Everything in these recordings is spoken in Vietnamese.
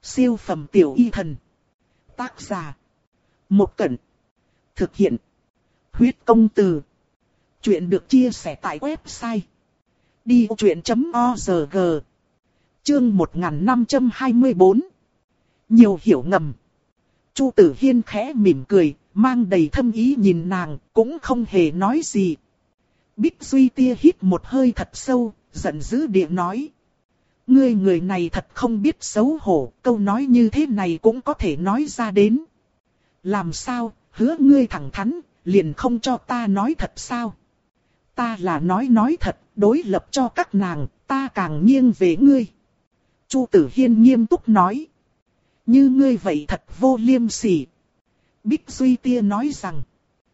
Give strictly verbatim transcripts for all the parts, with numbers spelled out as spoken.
Siêu phẩm tiểu y thần. Tác giả. Một Cẩn. Thực hiện. Huyết công từ. Chuyện được chia sẻ tại website đi vô chuyện chấm org. Chương một nghìn năm trăm hai mươi tư. Nhiều hiểu ngầm. Chu Tử Hiên khẽ mỉm cười, mang đầy thâm ý nhìn nàng, cũng không hề nói gì. Bích Duy Tia hít một hơi thật sâu, giận dữ địa nói. Ngươi người này thật không biết xấu hổ, câu nói như thế này cũng có thể nói ra đến. Làm sao, hứa ngươi thẳng thắn, liền không cho ta nói thật sao? Ta là nói nói thật, đối lập cho các nàng, ta càng nghiêng về ngươi. Chu Tử Hiên nghiêm túc nói. Như ngươi vậy thật vô liêm sỉ. Bích Duy Tia nói rằng.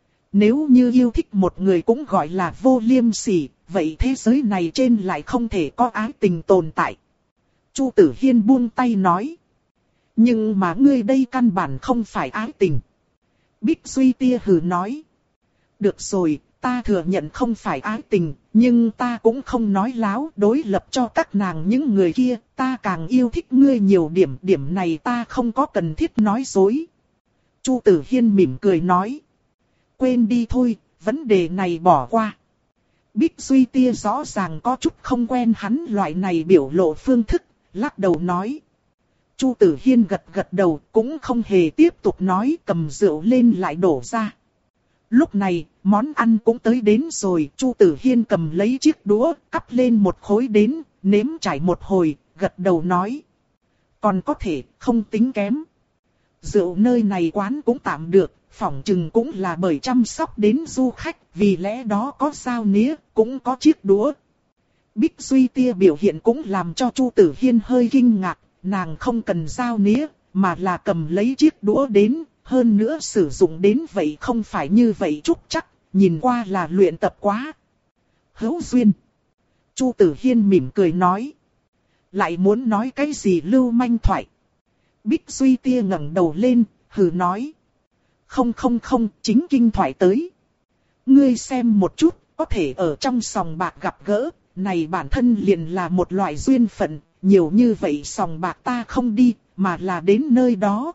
Nếu như yêu thích một người cũng gọi là vô liêm sỉ, vậy thế giới này trên lại không thể có ái tình tồn tại. Chu Tử Hiên buông tay nói. Nhưng mà ngươi đây căn bản không phải ái tình. Bích Duy Tia hừ nói. Được rồi, ta thừa nhận không phải ái tình, nhưng ta cũng không nói láo đối lập cho các nàng những người kia, ta càng yêu thích ngươi nhiều điểm, điểm này ta không có cần thiết nói dối. Chu Tử Hiên mỉm cười nói. Quên đi thôi, vấn đề này bỏ qua. Bích Duy Tia rõ ràng có chút không quen hắn loại này biểu lộ phương thức, lắc đầu nói. Chu Tử Hiên gật gật đầu, cũng không hề tiếp tục nói, cầm rượu lên lại đổ ra. Lúc này, món ăn cũng tới đến rồi, Chu Tử Hiên cầm lấy chiếc đũa, cắp lên một khối đến, nếm trải một hồi, gật đầu nói. Còn có thể, không tính kém. Rượu nơi này quán cũng tạm được, phỏng chừng cũng là bởi chăm sóc đến du khách, vì lẽ đó có dao nĩa, cũng có chiếc đũa. Bích Duy Tia biểu hiện cũng làm cho Chu Tử Hiên hơi kinh ngạc, nàng không cần dao nĩa, mà là cầm lấy chiếc đũa đến, hơn nữa sử dụng đến vậy không phải như vậy chút chắc, nhìn qua là luyện tập quá. Hữu duyên. Chu Tử Hiên mỉm cười nói. Lại muốn nói cái gì lưu manh thoại. Bích Duy Tia ngẩng đầu lên, hừ nói. Không không không, chính kinh thoại tới. Ngươi xem một chút, có thể ở trong sòng bạc gặp gỡ, này bản thân liền là một loại duyên phận, nhiều như vậy sòng bạc ta không đi, mà là đến nơi đó.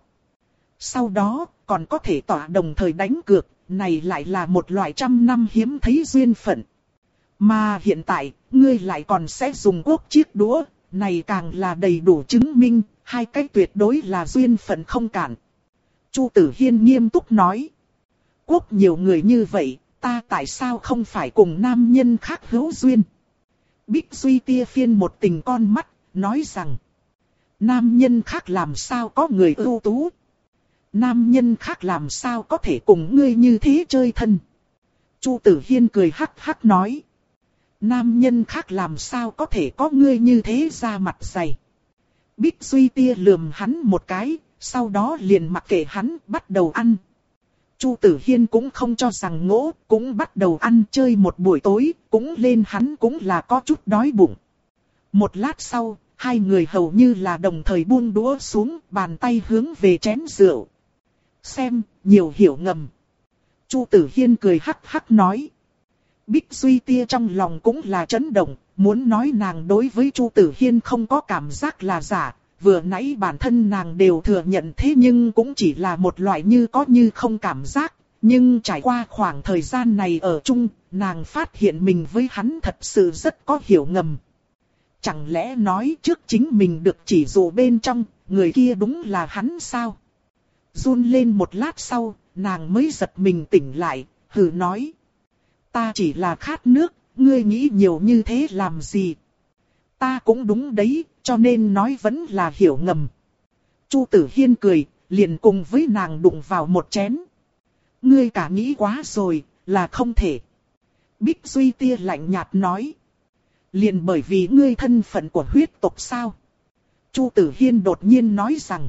Sau đó, còn có thể tỏa đồng thời đánh cược, này lại là một loại trăm năm hiếm thấy duyên phận. Mà hiện tại, ngươi lại còn sẽ dùng quốc chiếc đũa, này càng là đầy đủ chứng minh, hai cách tuyệt đối là duyên phận không cản. Chu Tử Hiên nghiêm túc nói. Quốc nhiều người như vậy, ta tại sao không phải cùng nam nhân khác hữu duyên? Bích Duy Tia phiên một tình con mắt, nói rằng. Nam nhân khác làm sao có người ưu tú? Nam nhân khác làm sao có thể cùng ngươi như thế chơi thân? Chu Tử Hiên cười hắc hắc nói. Nam nhân khác làm sao có thể có ngươi như thế ra mặt dày? Bích Duy Tia lườm hắn một cái, sau đó liền mặc kệ hắn bắt đầu ăn. Chu Tử Hiên cũng không cho rằng ngỗ, cũng bắt đầu ăn chơi một buổi tối, cũng lên hắn cũng là có chút đói bụng. Một lát sau, hai người hầu như là đồng thời buông đũa xuống, bàn tay hướng về chén rượu. Xem, nhiều hiểu ngầm. Chu Tử Hiên cười hắc hắc nói. Bích Duy Tia trong lòng cũng là chấn động, muốn nói nàng đối với Chu Tử Hiên không có cảm giác là giả, vừa nãy bản thân nàng đều thừa nhận thế nhưng cũng chỉ là một loại như có như không cảm giác, nhưng trải qua khoảng thời gian này ở chung, nàng phát hiện mình với hắn thật sự rất có hiểu ngầm. Chẳng lẽ nói trước chính mình được chỉ dụ bên trong, người kia đúng là hắn sao? Run lên một lát sau, nàng mới giật mình tỉnh lại, hừ nói. Ta chỉ là khát nước, ngươi nghĩ nhiều như thế làm gì? Ta cũng đúng đấy, cho nên nói vẫn là hiểu ngầm. Chu Tử Hiên cười, liền cùng với nàng đụng vào một chén. Ngươi cả nghĩ quá rồi, là không thể. Bích Duy Tia lạnh nhạt nói. Liền bởi vì ngươi thân phận của huyết tộc sao? Chu Tử Hiên đột nhiên nói rằng.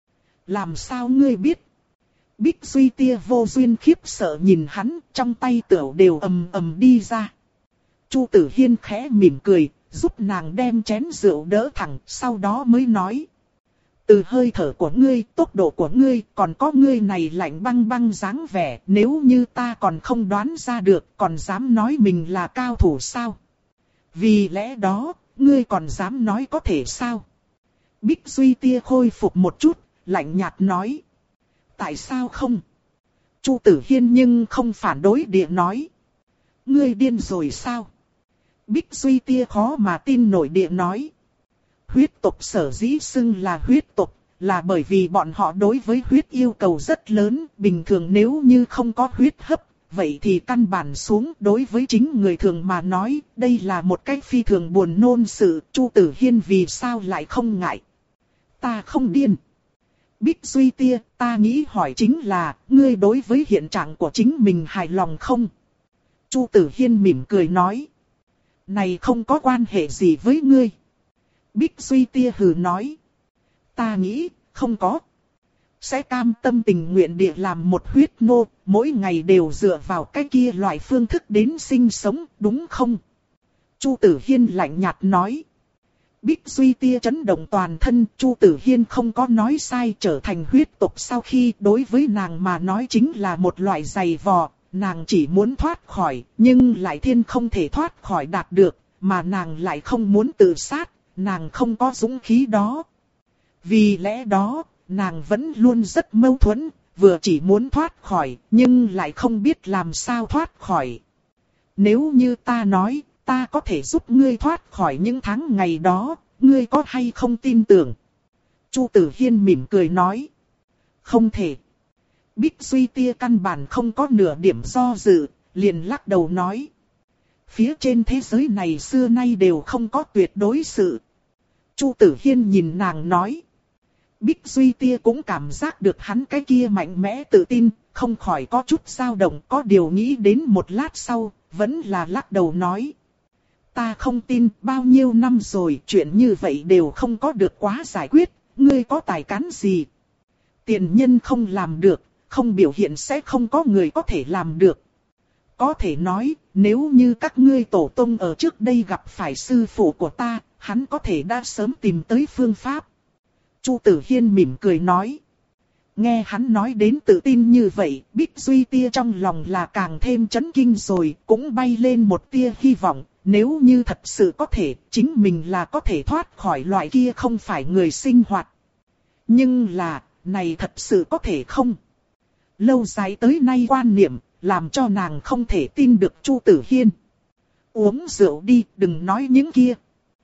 Làm sao ngươi biết? Bích Duy Tia vô duyên khiếp sợ nhìn hắn, trong tay tửu đều ầm ầm đi ra. Chu Tử Hiên khẽ mỉm cười, giúp nàng đem chén rượu đỡ thẳng, sau đó mới nói. Từ hơi thở của ngươi, tốc độ của ngươi, còn có ngươi này lạnh băng băng dáng vẻ, nếu như ta còn không đoán ra được, còn dám nói mình là cao thủ sao? Vì lẽ đó, ngươi còn dám nói có thể sao? Bích Duy Tia khôi phục một chút, lạnh nhạt nói. Tại sao không? Chu Tử Hiên nhưng không phản đối địa nói. Ngươi điên rồi sao? Bích Duy Tia khó mà tin nổi địa nói. Huyết tộc sở dĩ xưng là huyết tộc, là bởi vì bọn họ đối với huyết yêu cầu rất lớn. Bình thường nếu như không có huyết hấp, vậy thì căn bản xuống đối với chính người thường mà nói. Đây là một cách phi thường buồn nôn sự. Chu Tử Hiên vì sao lại không ngại? Ta không điên. Bích Duy Tia, ta nghĩ hỏi chính là, ngươi đối với hiện trạng của chính mình hài lòng không? Chu Tử Hiên mỉm cười nói. Này không có quan hệ gì với ngươi. Bích Duy Tia hừ nói. Ta nghĩ, không có. Sẽ cam tâm tình nguyện địa làm một huyết nô, mỗi ngày đều dựa vào cái kia loại phương thức đến sinh sống, đúng không? Chu Tử Hiên lạnh nhạt nói. Bích Duy Tia chấn động toàn thân, Chu Tử Hiên không có nói sai, trở thành huyết tộc sau khi đối với nàng mà nói chính là một loại giày vò, nàng chỉ muốn thoát khỏi, nhưng lại thiên không thể thoát khỏi đạt được, mà nàng lại không muốn tự sát, nàng không có dũng khí đó. Vì lẽ đó, nàng vẫn luôn rất mâu thuẫn, vừa chỉ muốn thoát khỏi, nhưng lại không biết làm sao thoát khỏi. Nếu như ta nói, ta có thể giúp ngươi thoát khỏi những tháng ngày đó, ngươi có hay không tin tưởng? Chu Tử Hiên mỉm cười nói. Không thể. Bích Duy Tia căn bản không có nửa điểm do dự, liền lắc đầu nói. Phía trên thế giới này xưa nay đều không có tuyệt đối sự. Chu Tử Hiên nhìn nàng nói. Bích Duy Tia cũng cảm giác được hắn cái kia mạnh mẽ tự tin, không khỏi có chút dao động, có điều nghĩ đến một lát sau, vẫn là lắc đầu nói. Ta không tin, bao nhiêu năm rồi, chuyện như vậy đều không có được quá giải quyết, ngươi có tài cán gì? Tiền nhân không làm được, không biểu hiện sẽ không có người có thể làm được. Có thể nói, nếu như các ngươi tổ tông ở trước đây gặp phải sư phụ của ta, hắn có thể đã sớm tìm tới phương pháp. Chu Tử Hiên mỉm cười nói. Nghe hắn nói đến tự tin như vậy, Bích Duy Tia trong lòng là càng thêm chấn kinh rồi, cũng bay lên một tia hy vọng. Nếu như thật sự có thể, chính mình là có thể thoát khỏi loại kia không phải người sinh hoạt. Nhưng là, này thật sự có thể không? Lâu dài tới nay quan niệm, làm cho nàng không thể tin được Chu Tử Hiên. Uống rượu đi, đừng nói những kia.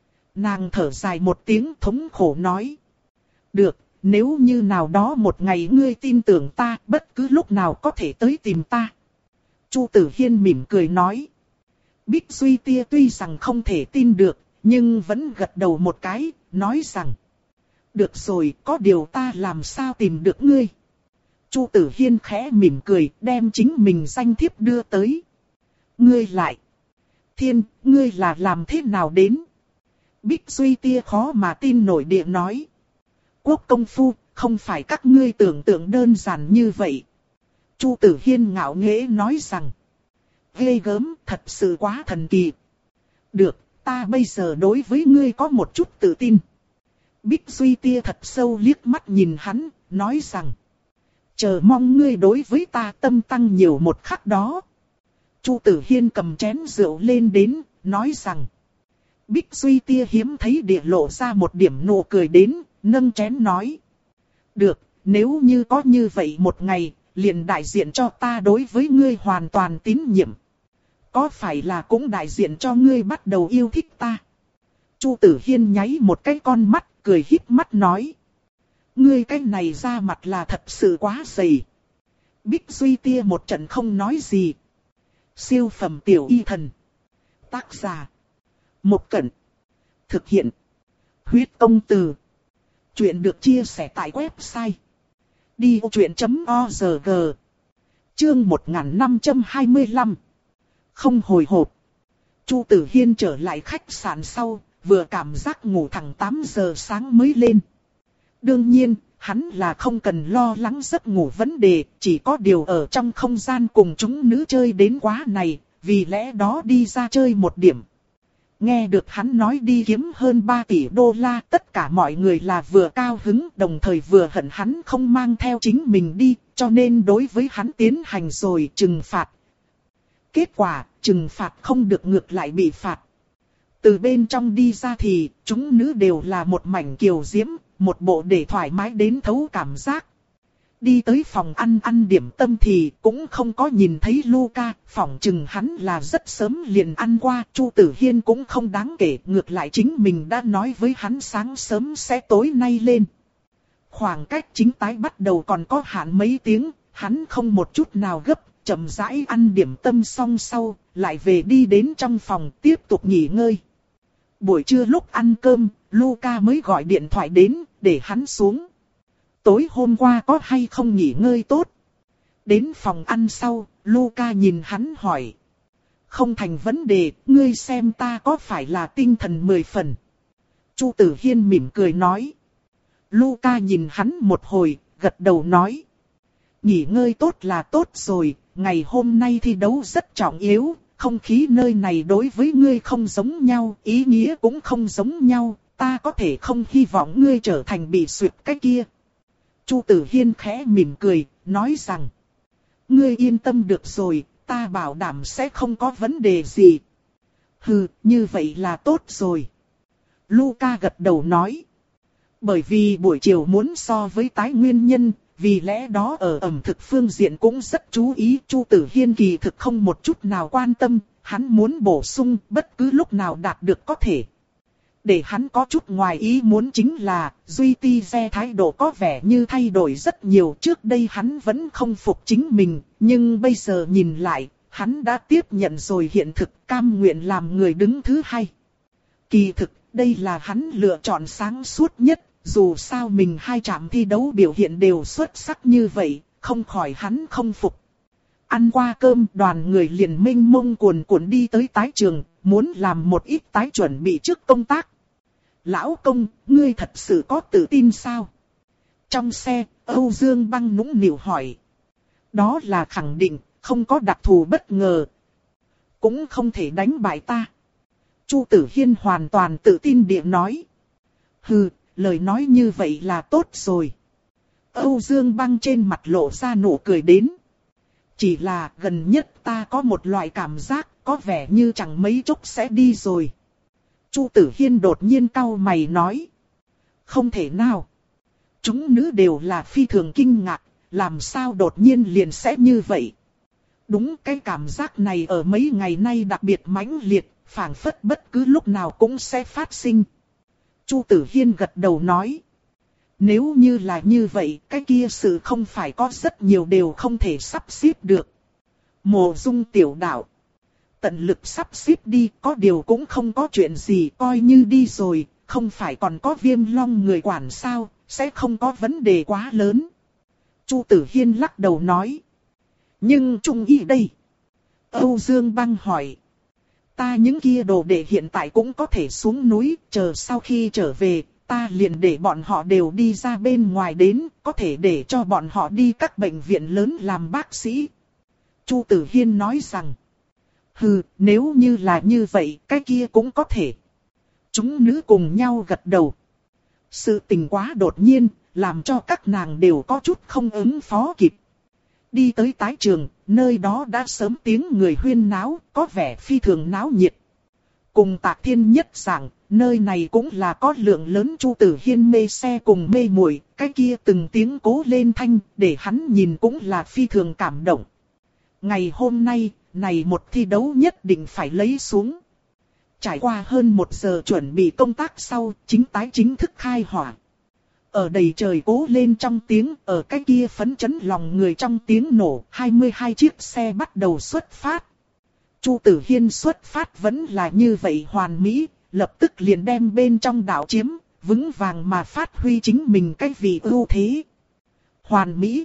Nàng thở dài một tiếng thống khổ nói. Được, nếu như nào đó một ngày ngươi tin tưởng ta, bất cứ lúc nào có thể tới tìm ta. Chu Tử Hiên mỉm cười nói. Bích Duy Tia tuy rằng không thể tin được, nhưng vẫn gật đầu một cái, nói rằng. Được rồi, có điều ta làm sao tìm được ngươi? Chu Tử Hiên khẽ mỉm cười, đem chính mình danh thiếp đưa tới. Ngươi lại. Thiên, ngươi là làm thế nào đến? Bích Duy Tia khó mà tin nổi địa nói. Quốc công phu, không phải các ngươi tưởng tượng đơn giản như vậy. Chu Tử Hiên ngạo nghễ nói rằng. Ghê gớm, thật sự quá thần kỳ. Được, ta bây giờ đối với ngươi có một chút tự tin. Bích Duy Tia thật sâu liếc mắt nhìn hắn, nói rằng. Chờ mong ngươi đối với ta tâm tăng nhiều một khắc đó. Chu Tử Hiên cầm chén rượu lên đến, nói rằng. Bích Duy Tia hiếm thấy địa lộ ra một điểm nụ cười đến, nâng chén nói. Được, nếu như có như vậy một ngày, liền đại diện cho ta đối với ngươi hoàn toàn tín nhiệm. Có phải là cũng đại diện cho ngươi bắt đầu yêu thích ta? Chu Tử Hiên nháy một cái con mắt, cười híp mắt nói. Ngươi cái này ra mặt là thật sự quá dày. Bích Duy Tia một trận không nói gì. Siêu phẩm tiểu y thần. Tác giả. Một Cẩn. Thực hiện. Huyết công từ. Chuyện được chia sẻ tại website. đi ô chuyện chấm org. Chương một nghìn năm trăm hai mươi lăm. Không hồi hộp. Chu Tử Hiên trở lại khách sạn sau, vừa cảm giác ngủ thẳng tám giờ sáng mới lên. Đương nhiên, hắn là không cần lo lắng giấc ngủ vấn đề, chỉ có điều ở trong không gian cùng chúng nữ chơi đến quá này, vì lẽ đó đi ra chơi một điểm. Nghe được hắn nói đi kiếm hơn ba tỷ đô la, tất cả mọi người là vừa cao hứng, đồng thời vừa hận hắn không mang theo chính mình đi, cho nên đối với hắn tiến hành rồi trừng phạt. Kết quả, trừng phạt không được ngược lại bị phạt. Từ bên trong đi ra thì, chúng nữ đều là một mảnh kiều diễm, một bộ để thoải mái đến thấu cảm giác. Đi tới phòng ăn ăn điểm tâm thì cũng không có nhìn thấy Luca, phỏng chừng hắn là rất sớm liền ăn qua. Chu Tử Hiên cũng không đáng kể, ngược lại chính mình đã nói với hắn sáng sớm sẽ tối nay lên. Khoảng cách chính tái bắt đầu còn có hạn mấy tiếng, hắn không một chút nào gấp, chậm rãi ăn điểm tâm xong sau, lại về đi đến trong phòng tiếp tục nghỉ ngơi. Buổi trưa lúc ăn cơm, Luca mới gọi điện thoại đến, để hắn xuống. Tối hôm qua có hay không nghỉ ngơi tốt? Đến phòng ăn sau, Luca nhìn hắn hỏi. Không thành vấn đề, ngươi xem ta có phải là tinh thần mười phần? Chu Tử Hiên mỉm cười nói. Luca nhìn hắn một hồi, gật đầu nói. Nghỉ ngơi tốt là tốt rồi, ngày hôm nay thi đấu rất trọng yếu, không khí nơi này đối với ngươi không giống nhau, ý nghĩa cũng không giống nhau, ta có thể không hy vọng ngươi trở thành bị suyệt cái kia. Chu Tử Hiên khẽ mỉm cười, nói rằng. Ngươi yên tâm được rồi, ta bảo đảm sẽ không có vấn đề gì. Hừ, như vậy là tốt rồi. Luca gật đầu nói. Bởi vì buổi chiều muốn so với tái nguyên nhân, vì lẽ đó ở ẩm thực phương diện cũng rất chú ý. Chu Tử Hiên kỳ thực không một chút nào quan tâm, hắn muốn bổ sung bất cứ lúc nào đạt được có thể. Để hắn có chút ngoài ý muốn chính là, Duy Ti Ge thái độ có vẻ như thay đổi rất nhiều. Trước đây hắn vẫn không phục chính mình, nhưng bây giờ nhìn lại, hắn đã tiếp nhận rồi hiện thực, cam nguyện làm người đứng thứ hai. Kỳ thực, đây là hắn lựa chọn sáng suốt nhất, dù sao mình hai trạm thi đấu biểu hiện đều xuất sắc như vậy, không khỏi hắn không phục. Ăn qua cơm, đoàn người liền mênh mông cuồn cuộn đi tới tái trường, muốn làm một ít tái chuẩn bị trước công tác. Lão công, ngươi thật sự có tự tin sao? Trong xe, Âu Dương Băng nũng nịu hỏi. Đó là khẳng định, không có đặc thù bất ngờ. Cũng không thể đánh bại ta. Chu Tử Hiên hoàn toàn tự tin địa nói. Hừ, lời nói như vậy là tốt rồi. Âu Dương Băng trên mặt lộ ra nụ cười đến. Chỉ là gần nhất ta có một loại cảm giác có vẻ như chẳng mấy chốc sẽ đi rồi. Chu Tử Hiên đột nhiên cau mày nói. Không thể nào. Chúng nữ đều là phi thường kinh ngạc, làm sao đột nhiên liền sẽ như vậy. Đúng, cái cảm giác này ở mấy ngày nay đặc biệt mãnh liệt, phảng phất bất cứ lúc nào cũng sẽ phát sinh. Chu Tử Hiên gật đầu nói. Nếu như là như vậy, cái kia sự không phải có rất nhiều đều không thể sắp xếp được. Mộ Dung tiểu đạo. Tận lực sắp xếp đi, có điều cũng không có chuyện gì, coi như đi rồi, không phải còn có Viêm Long người quản sao, sẽ không có vấn đề quá lớn. Chu Tử Hiên lắc đầu nói. Nhưng Trung Y đây? Âu Dương Băng hỏi. Ta những kia đồ đệ hiện tại cũng có thể xuống núi, chờ sau khi trở về, ta liền để bọn họ đều đi ra bên ngoài đến, có thể để cho bọn họ đi các bệnh viện lớn làm bác sĩ. Chu Tử Hiên nói rằng. Hừ, nếu như là như vậy, cái kia cũng có thể. Chúng nữ cùng nhau gật đầu. Sự tình quá đột nhiên, làm cho các nàng đều có chút không ứng phó kịp. Đi tới tái trường, nơi đó đã sớm tiếng người huyên náo, có vẻ phi thường náo nhiệt. Cùng Tạc Thiên nhất rằng, nơi này cũng là có lượng lớn Chu Tử Hiên mê xe cùng mê muội, cái kia từng tiếng cố lên thanh, để hắn nhìn cũng là phi thường cảm động. Ngày hôm nay, này một thi đấu nhất định phải lấy xuống. Trải qua hơn một giờ chuẩn bị công tác sau, chính tái chính thức khai hỏa. Ở đầy trời cố lên trong tiếng, ở cái kia phấn chấn lòng người trong tiếng nổ, hai mươi hai chiếc xe bắt đầu xuất phát. Chu Tử Hiên xuất phát vẫn là như vậy hoàn mỹ, lập tức liền đem bên trong đảo chiếm, vững vàng mà phát huy chính mình cái vị ưu thế. Hoàn mỹ.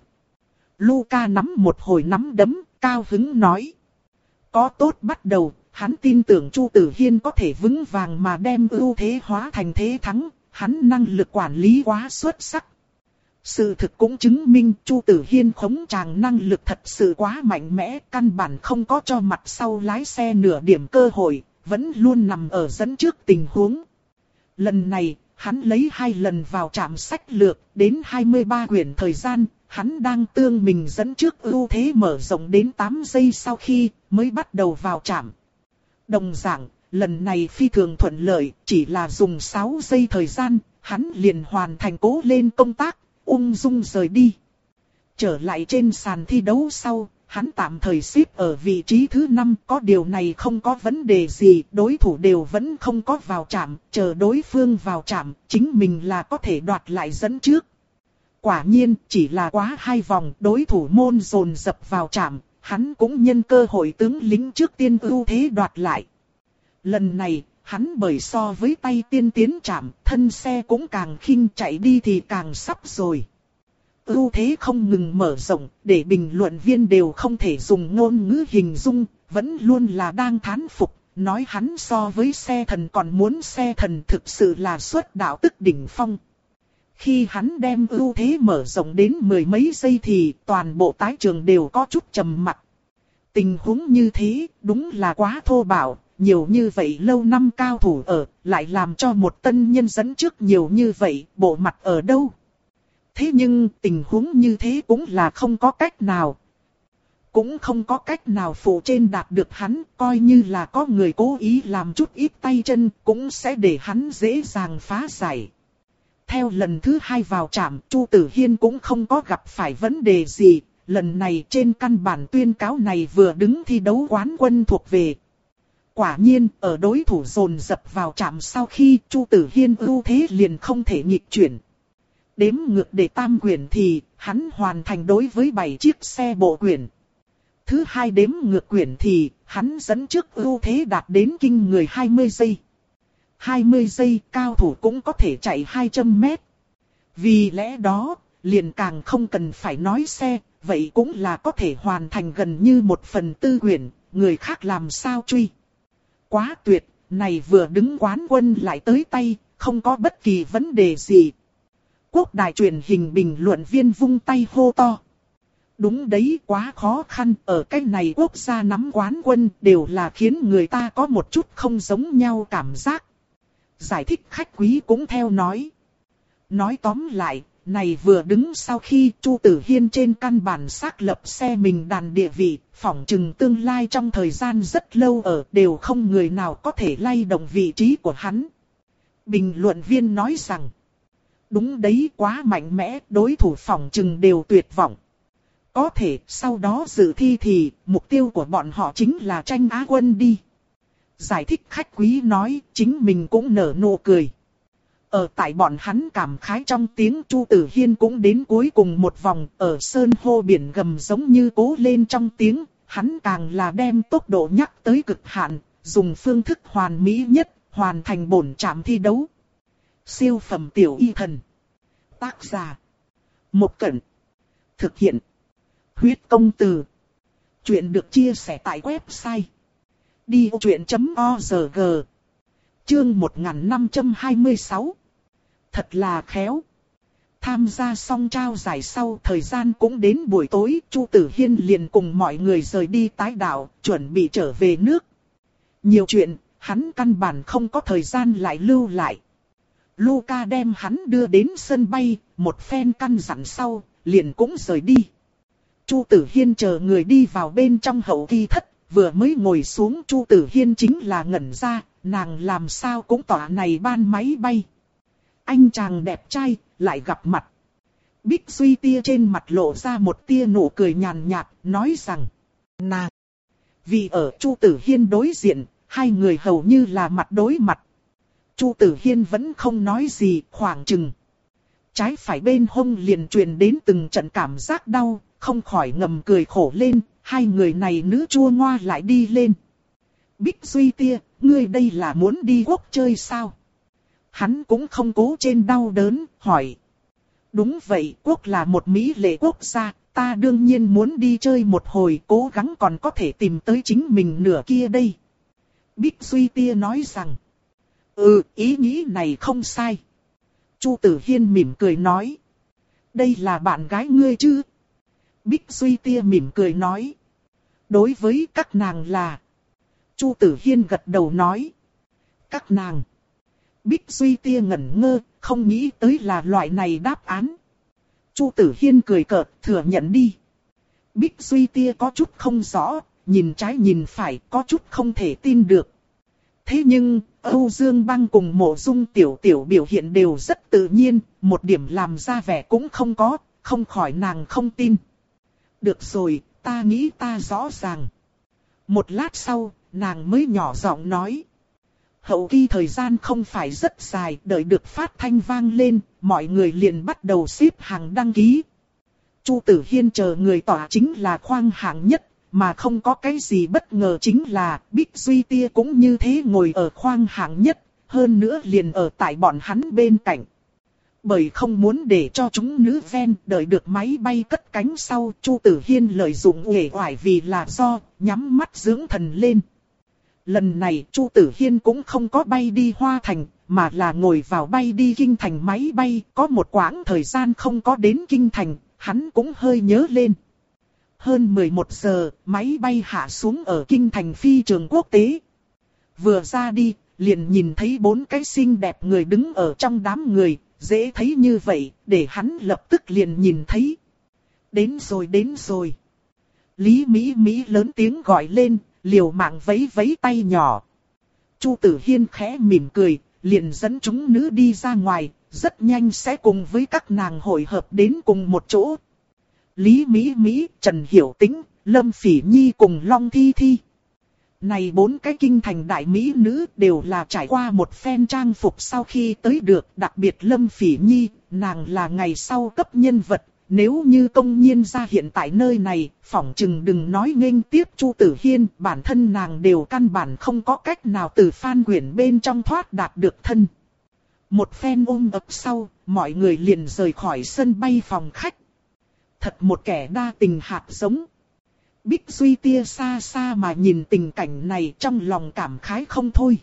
Luca nắm một hồi nắm đấm, cao hứng nói. Có tốt bắt đầu, hắn tin tưởng Chu Tử Hiên có thể vững vàng mà đem ưu thế hóa thành thế thắng, hắn năng lực quản lý quá xuất sắc. Sự thực cũng chứng minh Chu Tử Hiên khống tràng năng lực thật sự quá mạnh mẽ, căn bản không có cho mặt sau lái xe nửa điểm cơ hội, vẫn luôn nằm ở dẫn trước tình huống. Lần này, hắn lấy hai lần vào trạm sách lược, đến hai mươi ba quyển thời gian, hắn đang tương mình dẫn trước ưu thế mở rộng đến tám giây sau khi mới bắt đầu vào trạm. Đồng dạng, lần này phi thường thuận lợi, chỉ là dùng sáu giây thời gian, hắn liền hoàn thành cố lên công tác, ung dung rời đi. Trở lại trên sàn thi đấu sau, hắn tạm thời xếp ở vị trí thứ năm, có điều này không có vấn đề gì, đối thủ đều vẫn không có vào chạm, chờ đối phương vào chạm, chính mình là có thể đoạt lại dẫn trước. Quả nhiên, chỉ là quá hai vòng, đối thủ môn dồn dập vào chạm, hắn cũng nhân cơ hội tướng lính trước tiên ưu thế đoạt lại. Lần này, hắn bởi so với tay tiên tiến chạm, thân xe cũng càng khinh, chạy đi thì càng sắp rồi. Ưu thế không ngừng mở rộng, để bình luận viên đều không thể dùng ngôn ngữ hình dung, vẫn luôn là đang thán phục, nói hắn so với xe thần còn muốn xe thần, thực sự là xuất đạo tức đỉnh phong. Khi hắn đem ưu thế mở rộng đến mười mấy giây thì toàn bộ tái trường đều có chút trầm mặc. Tình huống như thế, đúng là quá thô bạo, nhiều như vậy lâu năm cao thủ ở, lại làm cho một tân nhân dẫn trước nhiều như vậy, bộ mặt ở đâu? Thế nhưng tình huống như thế cũng là không có cách nào. Cũng không có cách nào phụ trên đạt được hắn, coi như là có người cố ý làm chút ít tay chân, cũng sẽ để hắn dễ dàng phá giải. Theo lần thứ hai vào trạm, Chu Tử Hiên cũng không có gặp phải vấn đề gì, lần này trên căn bản tuyên cáo này vừa đứng thi đấu quán quân thuộc về. Quả nhiên, ở đối thủ dồn dập vào trạm sau khi Chu Tử Hiên ưu thế liền không thể nghịch chuyển. Đếm ngược để tam quyển thì, hắn hoàn thành đối với bảy chiếc xe bộ quyển. Thứ hai đếm ngược quyển thì, hắn dẫn trước ưu thế đạt đến kinh người hai mươi giây. hai mươi giây cao thủ cũng có thể chạy hai trăm mét. Vì lẽ đó, liền càng không cần phải nói xe, vậy cũng là có thể hoàn thành gần như một phần tư quyển, người khác làm sao truy. Quá tuyệt, này vừa đứng quán quân lại tới tay, không có bất kỳ vấn đề gì. Quốc đài truyền hình bình luận viên vung tay hô to. Đúng đấy, quá khó khăn, ở cái này quốc gia nắm quán quân đều là khiến người ta có một chút không giống nhau cảm giác. Giải thích khách quý cũng theo nói. Nói tóm lại, này vừa đứng sau khi Chu Tử Hiên trên căn bản xác lập xe mình đàn địa vị, phỏng chừng tương lai trong thời gian rất lâu ở đều không người nào có thể lay động vị trí của hắn. Bình luận viên nói rằng, đúng đấy, quá mạnh mẽ, đối thủ phỏng chừng đều tuyệt vọng. Có thể sau đó dự thi thì mục tiêu của bọn họ chính là tranh Á quân đi. Giải thích khách quý nói, chính mình cũng nở nụ cười. Ở tại bọn hắn cảm khái trong tiếng, Chu Tử Hiên cũng đến cuối cùng một vòng, ở sơn hô biển gầm giống như cố lên trong tiếng, hắn càng là đem tốc độ nhắc tới cực hạn, dùng phương thức hoàn mỹ nhất, hoàn thành bổn trạm thi đấu. Siêu phẩm tiểu y thần. Tác giả. Một Cẩn. Thực hiện. Huyết công từ. Chuyện được chia sẻ tại website đi vô chuyện chấm org. Chương một nghìn năm trăm hai mươi sáu. Thật là khéo. Tham gia xong trao giải sau, thời gian cũng đến buổi tối, Chu Tử Hiên liền cùng mọi người rời đi tái đạo, chuẩn bị trở về nước. Nhiều chuyện, hắn căn bản không có thời gian lại lưu lại. Luca đem hắn đưa đến sân bay, một phen căn dặn sau, liền cũng rời đi. Chu Tử Hiên chờ người đi vào bên trong hậu kỳ thất, vừa mới ngồi xuống Chu Tử Hiên chính là ngẩn ra, nàng làm sao cũng tỏa này ban máy bay. Anh chàng đẹp trai, lại gặp mặt. Bích Duy Tia trên mặt lộ ra một tia nụ cười nhàn nhạt, nói rằng, nàng. Vì ở Chu Tử Hiên đối diện, hai người hầu như là mặt đối mặt. Chu Tử Hiên vẫn không nói gì, khoảng chừng. Trái phải bên hông liền truyền đến từng trận cảm giác đau, không khỏi ngầm cười khổ lên, hai người này nữ chua ngoa lại đi lên. Bích Duy Tia, ngươi đây là muốn đi quốc chơi sao? Hắn cũng không cố trên đau đớn, hỏi. Đúng vậy, quốc là một mỹ lệ quốc gia, ta đương nhiên muốn đi chơi một hồi, cố gắng còn có thể tìm tới chính mình nửa kia đây. Bích Duy Tia nói rằng. Ừ, ý nghĩ này không sai. Chu Tử Hiên mỉm cười nói. Đây là bạn gái ngươi chứ? Bích Duy Tia mỉm cười nói. Đối với các nàng là. Chu Tử Hiên gật đầu nói. Các nàng. Bích Duy Tia ngẩn ngơ, không nghĩ tới là loại này đáp án. Chu Tử Hiên cười cợt, thừa nhận đi. Bích Duy Tia có chút không rõ, nhìn trái nhìn phải, có chút không thể tin được. Thế nhưng, Âu Dương Băng cùng Mộ Dung Tiểu Tiểu biểu hiện đều rất tự nhiên, một điểm làm ra vẻ cũng không có, không khỏi nàng không tin. Được rồi, ta nghĩ ta rõ ràng. Một lát sau, nàng mới nhỏ giọng nói. Hậu kỳ thời gian không phải rất dài, đợi được phát thanh vang lên, mọi người liền bắt đầu xếp hàng đăng ký. Chu Tử Hiên chờ người tỏa chính là khoang hạng nhất, mà không có cái gì bất ngờ chính là Bích Duy Tia cũng như thế ngồi ở khoang hạng nhất, hơn nữa liền ở tại bọn hắn bên cạnh. Bởi không muốn để cho chúng nữ ven đợi được máy bay cất cánh sau, Chu Tử Hiên lợi dụng uể oải vì là do nhắm mắt dưỡng thần lên. Lần này Chu Tử Hiên cũng không có bay đi Hoa Thành, mà là ngồi vào bay đi Kinh Thành máy bay, có một quãng thời gian không có đến Kinh Thành, hắn cũng hơi nhớ lên. Hơn mười một giờ, máy bay hạ xuống ở Kinh Thành phi trường quốc tế. Vừa ra đi, liền nhìn thấy bốn cái xinh đẹp người đứng ở trong đám người, dễ thấy như vậy, để hắn lập tức liền nhìn thấy. Đến rồi đến rồi. Lý Mỹ Mỹ lớn tiếng gọi lên, liều mạng vẫy vẫy tay nhỏ. Chu Tử Hiên khẽ mỉm cười, liền dẫn chúng nữ đi ra ngoài, rất nhanh sẽ cùng với các nàng hội hợp đến cùng một chỗ. Lý Mỹ Mỹ, Trần Hiểu Tĩnh, Lâm Phỉ Nhi cùng Long Thi Thi. Này bốn cái kinh thành đại mỹ nữ đều là trải qua một phen trang phục sau khi tới được, đặc biệt Lâm Phỉ Nhi, nàng là ngày sau cấp nhân vật, nếu như công nhiên ra hiện tại nơi này, phỏng chừng đừng nói nghênh tiếp Chu Tử Hiên, bản thân nàng đều căn bản không có cách nào từ Phan Quyển bên trong thoát đạt được thân. Một phen ôm ấp sau, mọi người liền rời khỏi sân bay phòng khách. Thật một kẻ đa tình hạt giống. Bích Duy Tia xa xa mà nhìn tình cảnh này trong lòng cảm khái không thôi.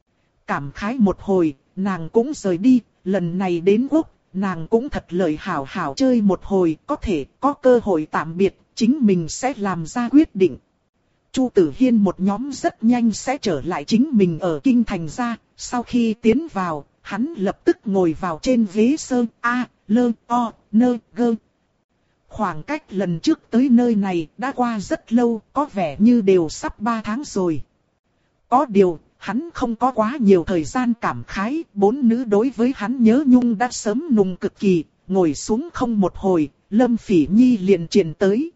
Cảm khái một hồi, nàng cũng rời đi, lần này đến Quốc, nàng cũng thật lợi hảo hảo chơi một hồi, có thể có cơ hội tạm biệt, chính mình sẽ làm ra quyết định. Chu Tử Hiên một nhóm rất nhanh sẽ trở lại chính mình ở Kinh Thành ra, sau khi tiến vào, hắn lập tức ngồi vào trên ghế sơn A, lơ, o, nơ, gơ. Khoảng cách lần trước tới nơi này đã qua rất lâu, có vẻ như đều sắp ba tháng rồi. Có điều, hắn không có quá nhiều thời gian cảm khái, bốn nữ đối với hắn nhớ nhung đã sớm nùng cực kỳ, ngồi xuống không một hồi, Lâm Phỉ Nhi liền truyền tới.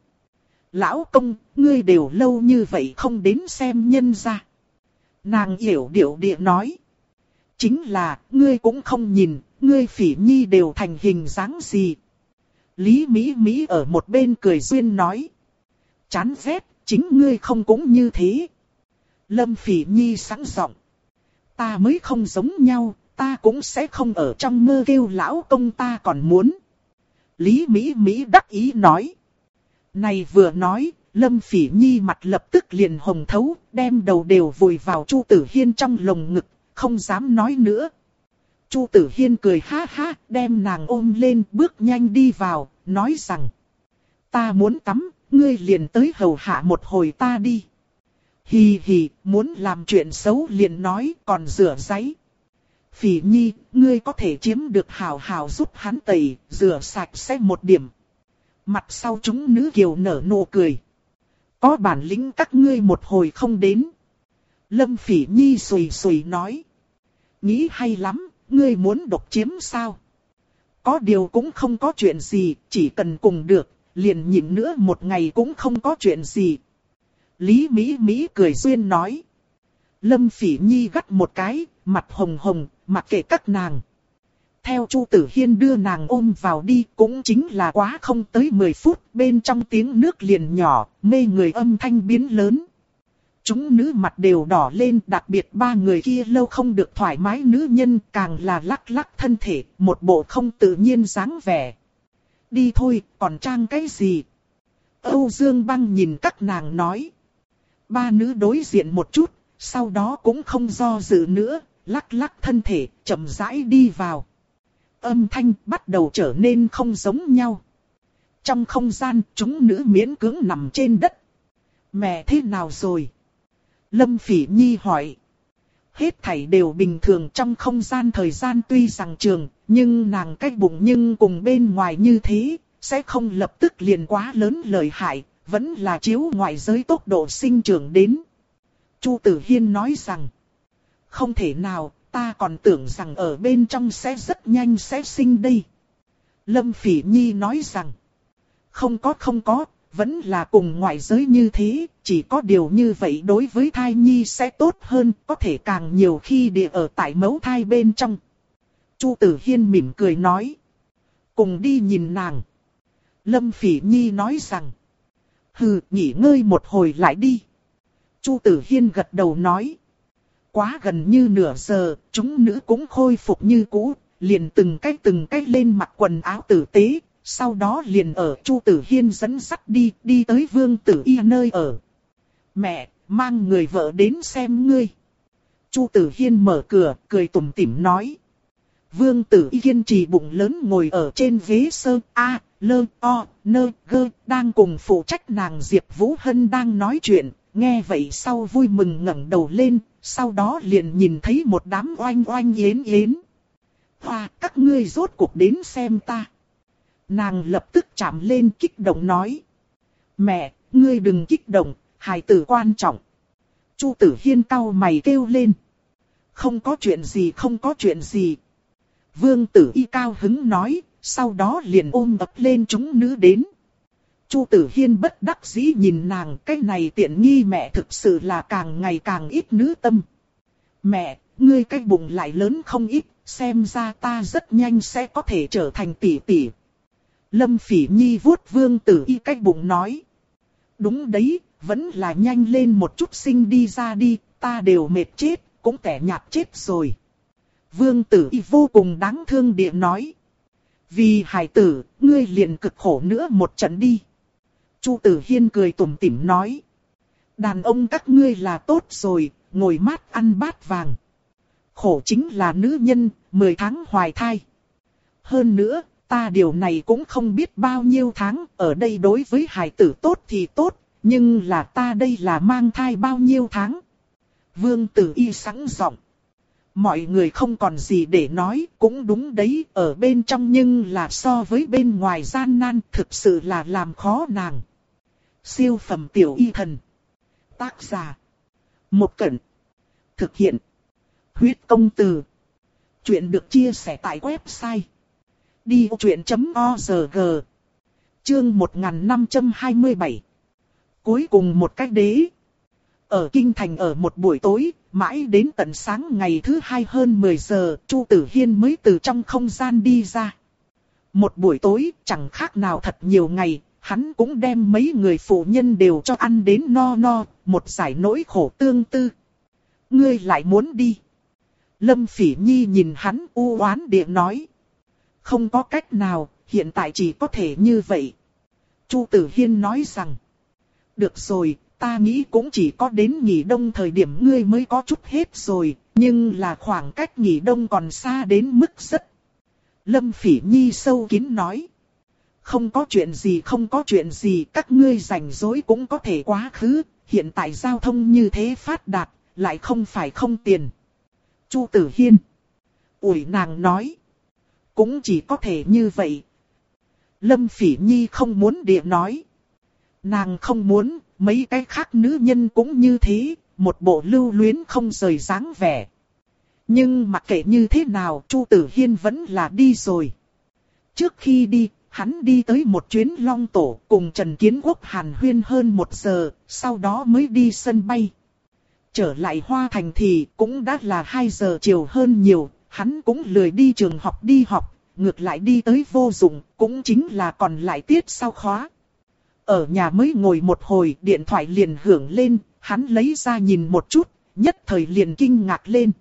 Lão công, ngươi đều lâu như vậy không đến xem nhân gia. Nàng hiểu điệu địa nói. Chính là, ngươi cũng không nhìn, ngươi Phỉ Nhi đều thành hình dáng gì. Lý Mỹ Mỹ ở một bên cười duyên nói. Chán ghét, chính ngươi không cũng như thế. Lâm Phỉ Nhi sẵn giọng. Ta mới không giống nhau, ta cũng sẽ không ở trong mơ kêu lão công ta còn muốn. Lý Mỹ Mỹ đắc ý nói. Này vừa nói, Lâm Phỉ Nhi mặt lập tức liền hồng thấu, đem đầu đều vùi vào Chu Tử Hiên trong lồng ngực, không dám nói nữa. Chu Tử Hiên cười ha ha, đem nàng ôm lên, bước nhanh đi vào, nói rằng. Ta muốn tắm, ngươi liền tới hầu hạ một hồi ta đi. Hì hì, muốn làm chuyện xấu liền nói, còn rửa giấy. Phỉ Nhi, ngươi có thể chiếm được hào hào giúp hắn tẩy, rửa sạch sẽ một điểm. Mặt sau chúng nữ kiều nở nụ cười. Có bản lĩnh các ngươi một hồi không đến. Lâm Phỉ Nhi sùi sùi nói. Nghĩ hay lắm, ngươi muốn độc chiếm sao? Có điều cũng không có chuyện gì, chỉ cần cùng được, liền nhịn nữa một ngày cũng không có chuyện gì. Lý Mỹ Mỹ cười duyên nói. Lâm Phỉ Nhi gắt một cái, mặt hồng hồng, mặc kệ các nàng. Theo Chu Tử Hiên đưa nàng ôm vào đi, cũng chính là quá không tới mười phút, bên trong tiếng nước liền nhỏ, mê người âm thanh biến lớn. Chúng nữ mặt đều đỏ lên, đặc biệt ba người kia lâu không được thoải mái nữ nhân, càng là lắc lắc thân thể, một bộ không tự nhiên dáng vẻ. Đi thôi, còn trang cái gì? Âu Dương Băng nhìn các nàng nói. Ba nữ đối diện một chút, sau đó cũng không do dự nữa, lắc lắc thân thể, chậm rãi đi vào. Âm thanh bắt đầu trở nên không giống nhau. Trong không gian, chúng nữ miễn cưỡng nằm trên đất. Mẹ thế nào rồi? Lâm Phỉ Nhi hỏi. Hết thảy đều bình thường, trong không gian thời gian tuy rằng trường, nhưng nàng cái bụng nhưng cùng bên ngoài như thế, sẽ không lập tức liền quá lớn lợi hại, vẫn là chiếu ngoại giới tốc độ sinh trưởng đến. Chu Tử Hiên nói rằng. không thể nào, ta còn tưởng rằng ở bên trong sẽ rất nhanh sẽ sinh đây. Lâm Phỉ Nhi nói rằng, không có không có, vẫn là cùng ngoại giới như thế, chỉ có điều như vậy đối với thai nhi sẽ tốt hơn, có thể càng nhiều khi địa ở tại mẫu thai bên trong. Chu Tử Hiên mỉm cười nói, cùng đi nhìn nàng. Lâm Phỉ Nhi nói rằng, hừ, nghỉ ngơi một hồi lại đi. Chu Tử Hiên gật đầu nói, quá gần như nửa giờ, chúng nữ cũng khôi phục như cũ, liền từng cách từng cách lên mặc quần áo tử tế, sau đó liền ở Chu Tử Hiên dẫn dắt đi, đi tới Vương Tử Y nơi ở. Mẹ, mang người vợ đến xem ngươi. Chu Tử Hiên mở cửa, cười tủm tỉm nói. Vương Tử Y kiên trì bụng lớn ngồi ở trên ghế sơ A, lơ, o, nơ, gơ, đang cùng phụ trách nàng Diệp Vũ Hân đang nói chuyện, nghe vậy sau vui mừng ngẩng đầu lên, sau đó liền nhìn thấy một đám oanh oanh yến yến. Hoa, các ngươi rốt cuộc đến xem ta. Nàng lập tức chạm lên kích động nói. Mẹ, ngươi đừng kích động, hài tử quan trọng. Chu Tử Hiên cau mày kêu lên. Không có chuyện gì không có chuyện gì. Vương Tử Y cao hứng nói, sau đó liền ôm ấp lên chúng nữ đến. Chu Tử Hiên bất đắc dĩ nhìn nàng, cái này tiện nghi mẹ thực sự là càng ngày càng ít nữ tâm. Mẹ, ngươi cái bụng lại lớn không ít, xem ra ta rất nhanh sẽ có thể trở thành tỷ tỷ. Lâm Phỉ Nhi vuốt Vương Tử Y cái bụng nói. Đúng đấy, vẫn là nhanh lên một chút sinh đi ra đi, ta đều mệt chết, cũng tẻ nhạt chết rồi. Vương Tử Y vô cùng đáng thương địa nói. Vì hài tử, ngươi liền cực khổ nữa một trận đi. Chu Tử Hiên cười tủm tỉm nói. Đàn ông các ngươi là tốt rồi, ngồi mát ăn bát vàng. Khổ chính là nữ nhân, mười tháng hoài thai. Hơn nữa, ta điều này cũng không biết bao nhiêu tháng, ở đây đối với hài tử tốt thì tốt, nhưng là ta đây là mang thai bao nhiêu tháng. Vương Tử Y sẵn giọng. Mọi người không còn gì để nói, cũng đúng đấy, ở bên trong nhưng là so với bên ngoài gian nan, thực sự là làm khó nàng. Siêu phẩm tiểu y thần. Tác giả. Một Cẩn. Thực hiện. Huyết công từ. Chuyện được chia sẻ tại website. đi vô chuyện chấm org. Chương một nghìn năm trăm hai mươi bảy. Cuối cùng một cách đế. Ở Kinh Thành ở một buổi tối, mãi đến tận sáng ngày thứ hai hơn mười giờ, Chu Tử Hiên mới từ trong không gian đi ra. Một buổi tối, chẳng khác nào thật nhiều ngày, hắn cũng đem mấy người phụ nhân đều cho ăn đến no no, một giải nỗi khổ tương tư. Ngươi lại muốn đi. Lâm Phỉ Nhi nhìn hắn u oán địa nói. Không có cách nào, hiện tại chỉ có thể như vậy. Chu Tử Hiên nói rằng. Được rồi, ta nghĩ cũng chỉ có đến nghỉ đông thời điểm ngươi mới có chút hết rồi, nhưng là khoảng cách nghỉ đông còn xa đến mức rất. Lâm Phỉ Nhi sâu kín nói. Không có chuyện gì không có chuyện gì, các ngươi rảnh rỗi cũng có thể quá khứ, hiện tại giao thông như thế phát đạt, lại không phải không tiền. Chu Tử Hiên. Ủi nàng nói. Cũng chỉ có thể như vậy. Lâm Phỉ Nhi không muốn địa nói. Nàng không muốn, mấy cái khác nữ nhân cũng như thế, một bộ lưu luyến không rời dáng vẻ. Nhưng mặc kệ như thế nào, Chu Tử Hiên vẫn là đi rồi. Trước khi đi, hắn đi tới một chuyến Long Tổ cùng Trần Kiến Quốc hàn huyên hơn một giờ, sau đó mới đi sân bay. Trở lại Hoa Thành thì cũng đã là hai giờ chiều hơn nhiều, hắn cũng lười đi trường học đi học, ngược lại đi tới Vô Dụng, cũng chính là còn lại tiết sau khóa. Ở nhà mới ngồi một hồi, điện thoại liền hưởng lên, hắn lấy ra nhìn một chút, nhất thời liền kinh ngạc lên.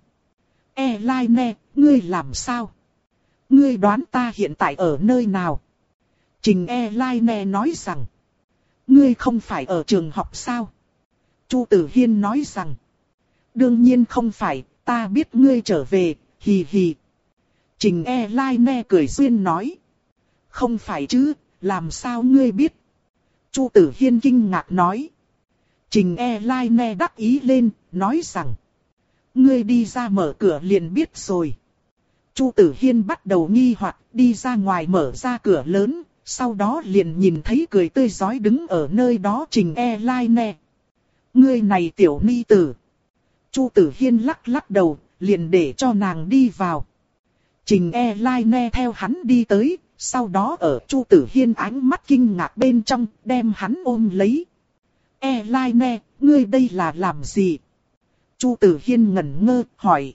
Airline, ngươi làm sao? Ngươi đoán ta hiện tại ở nơi nào? Trình Airline nói rằng. Ngươi không phải ở trường học sao? Chu Tử Hiên nói rằng. Đương nhiên không phải, ta biết ngươi trở về, hì hì. Trình Airline cười duyên nói. Không phải chứ, làm sao ngươi biết? Chu Tử Hiên kinh ngạc nói. Trình Airline đắc ý lên, nói rằng. Ngươi đi ra mở cửa liền biết rồi. Chu Tử Hiên bắt đầu nghi hoặc đi ra ngoài mở ra cửa lớn, sau đó liền nhìn thấy cười tươi rói đứng ở nơi đó Trình Airline. Ngươi này tiểu ni tử. Chu Tử Hiên lắc lắc đầu, liền để cho nàng đi vào. Trình E-Line theo hắn đi tới, sau đó ở Chu Tử Hiên ánh mắt kinh ngạc bên trong, đem hắn ôm lấy. E-Line, ngươi đây là làm gì? Chu Tử Hiên ngẩn ngơ, hỏi.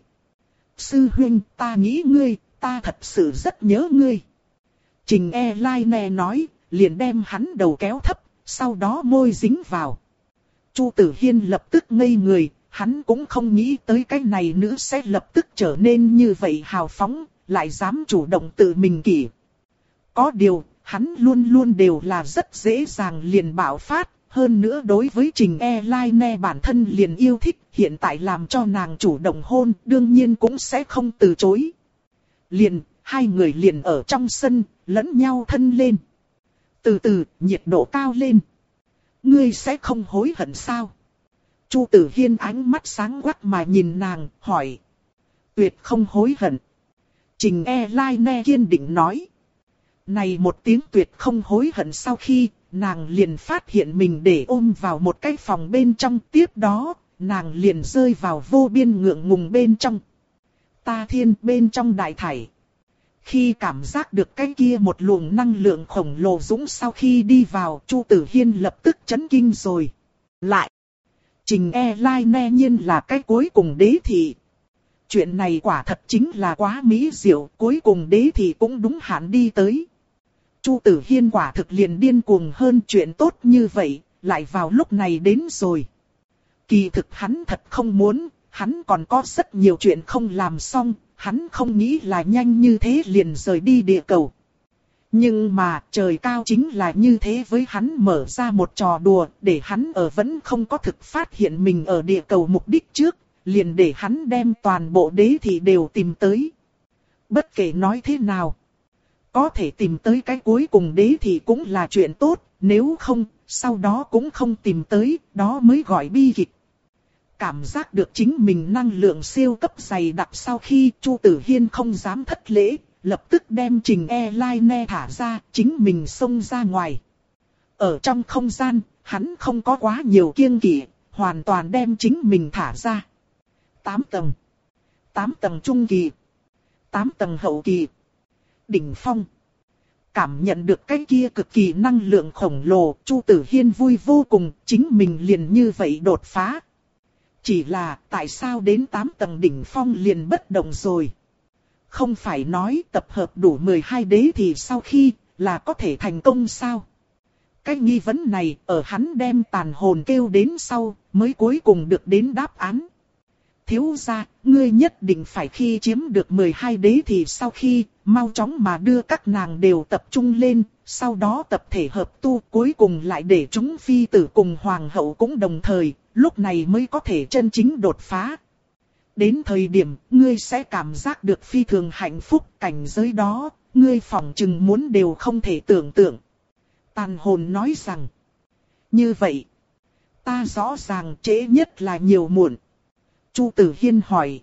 Sư huynh, ta nghĩ ngươi, ta thật sự rất nhớ ngươi. Trình E-Line nói, liền đem hắn đầu kéo thấp, sau đó môi dính vào. Chu Tử Hiên lập tức ngây người, hắn cũng không nghĩ tới cái này nữa sẽ lập tức trở nên như vậy hào phóng, lại dám chủ động tự mình kỷ. Có điều, hắn luôn luôn đều là rất dễ dàng liền bạo phát, hơn nữa đối với Trình E-Line bản thân liền yêu thích, hiện tại làm cho nàng chủ động hôn, đương nhiên cũng sẽ không từ chối. Liền, hai người liền ở trong sân, lẫn nhau thân lên. Từ từ, nhiệt độ cao lên. Ngươi sẽ không hối hận sao? Chu Tử Hiên ánh mắt sáng quắc mà nhìn nàng, hỏi. Tuyệt không hối hận. Trình E-Line kiên định nói. Này một tiếng tuyệt không hối hận sau khi, nàng liền phát hiện mình để ôm vào một cái phòng bên trong. Tiếp đó, nàng liền rơi vào vô biên ngượng ngùng bên trong. Ta thiên bên trong đại thải. Khi cảm giác được cái kia một luồng năng lượng khổng lồ dũng sau khi đi vào, Chu Tử Hiên lập tức chấn kinh rồi. Lại, Trình E-Line nhiên là cái cuối cùng đế thị. Chuyện này quả thật chính là quá mỹ diệu, cuối cùng đế thị cũng đúng hạn đi tới. Chu Tử Hiên quả thực liền điên cuồng hơn, chuyện tốt như vậy, lại vào lúc này đến rồi. Kỳ thực hắn thật không muốn, hắn còn có rất nhiều chuyện không làm xong, hắn không nghĩ là nhanh như thế liền rời đi địa cầu. Nhưng mà trời cao chính là như thế với hắn mở ra một trò đùa, để hắn ở vẫn không có thực phát hiện mình ở địa cầu mục đích trước, liền để hắn đem toàn bộ đế thị đều tìm tới. Bất kể nói thế nào, có thể tìm tới cái cuối cùng đế thị cũng là chuyện tốt, nếu không, sau đó cũng không tìm tới, đó mới gọi bi kịch. Cảm giác được chính mình năng lượng siêu cấp dày đặc sau khi Chu Tử Hiên không dám thất lễ, lập tức đem Trình E-Line thả ra, chính mình xông ra ngoài. Ở trong không gian, hắn không có quá nhiều kiêng kỵ, hoàn toàn đem chính mình thả ra. tám tầng, tám tầng trung kỳ, tám tầng hậu kỳ, đỉnh phong. Cảm nhận được cái kia cực kỳ năng lượng khổng lồ, Chu Tử Hiên vui vô cùng, chính mình liền như vậy đột phá. Chỉ là tại sao đến tám tầng đỉnh phong liền bất động rồi? Không phải nói tập hợp đủ mười hai đế thì sau khi là có thể thành công sao? Cái nghi vấn này ở hắn đem tàn hồn kêu đến sau mới cuối cùng được đến đáp án. Thiếu gia, ngươi nhất định phải khi chiếm được mười hai đế thì sau khi mau chóng mà đưa các nàng đều tập trung lên, sau đó tập thể hợp tu, cuối cùng lại để chúng phi tử cùng hoàng hậu cũng đồng thời, lúc này mới có thể chân chính đột phá. Đến thời điểm, ngươi sẽ cảm giác được phi thường hạnh phúc, cảnh giới đó, ngươi phỏng chừng muốn đều không thể tưởng tượng. Tàn hồn nói rằng, như vậy, ta rõ ràng trễ nhất là nhiều muộn. Chu Tử Hiên hỏi,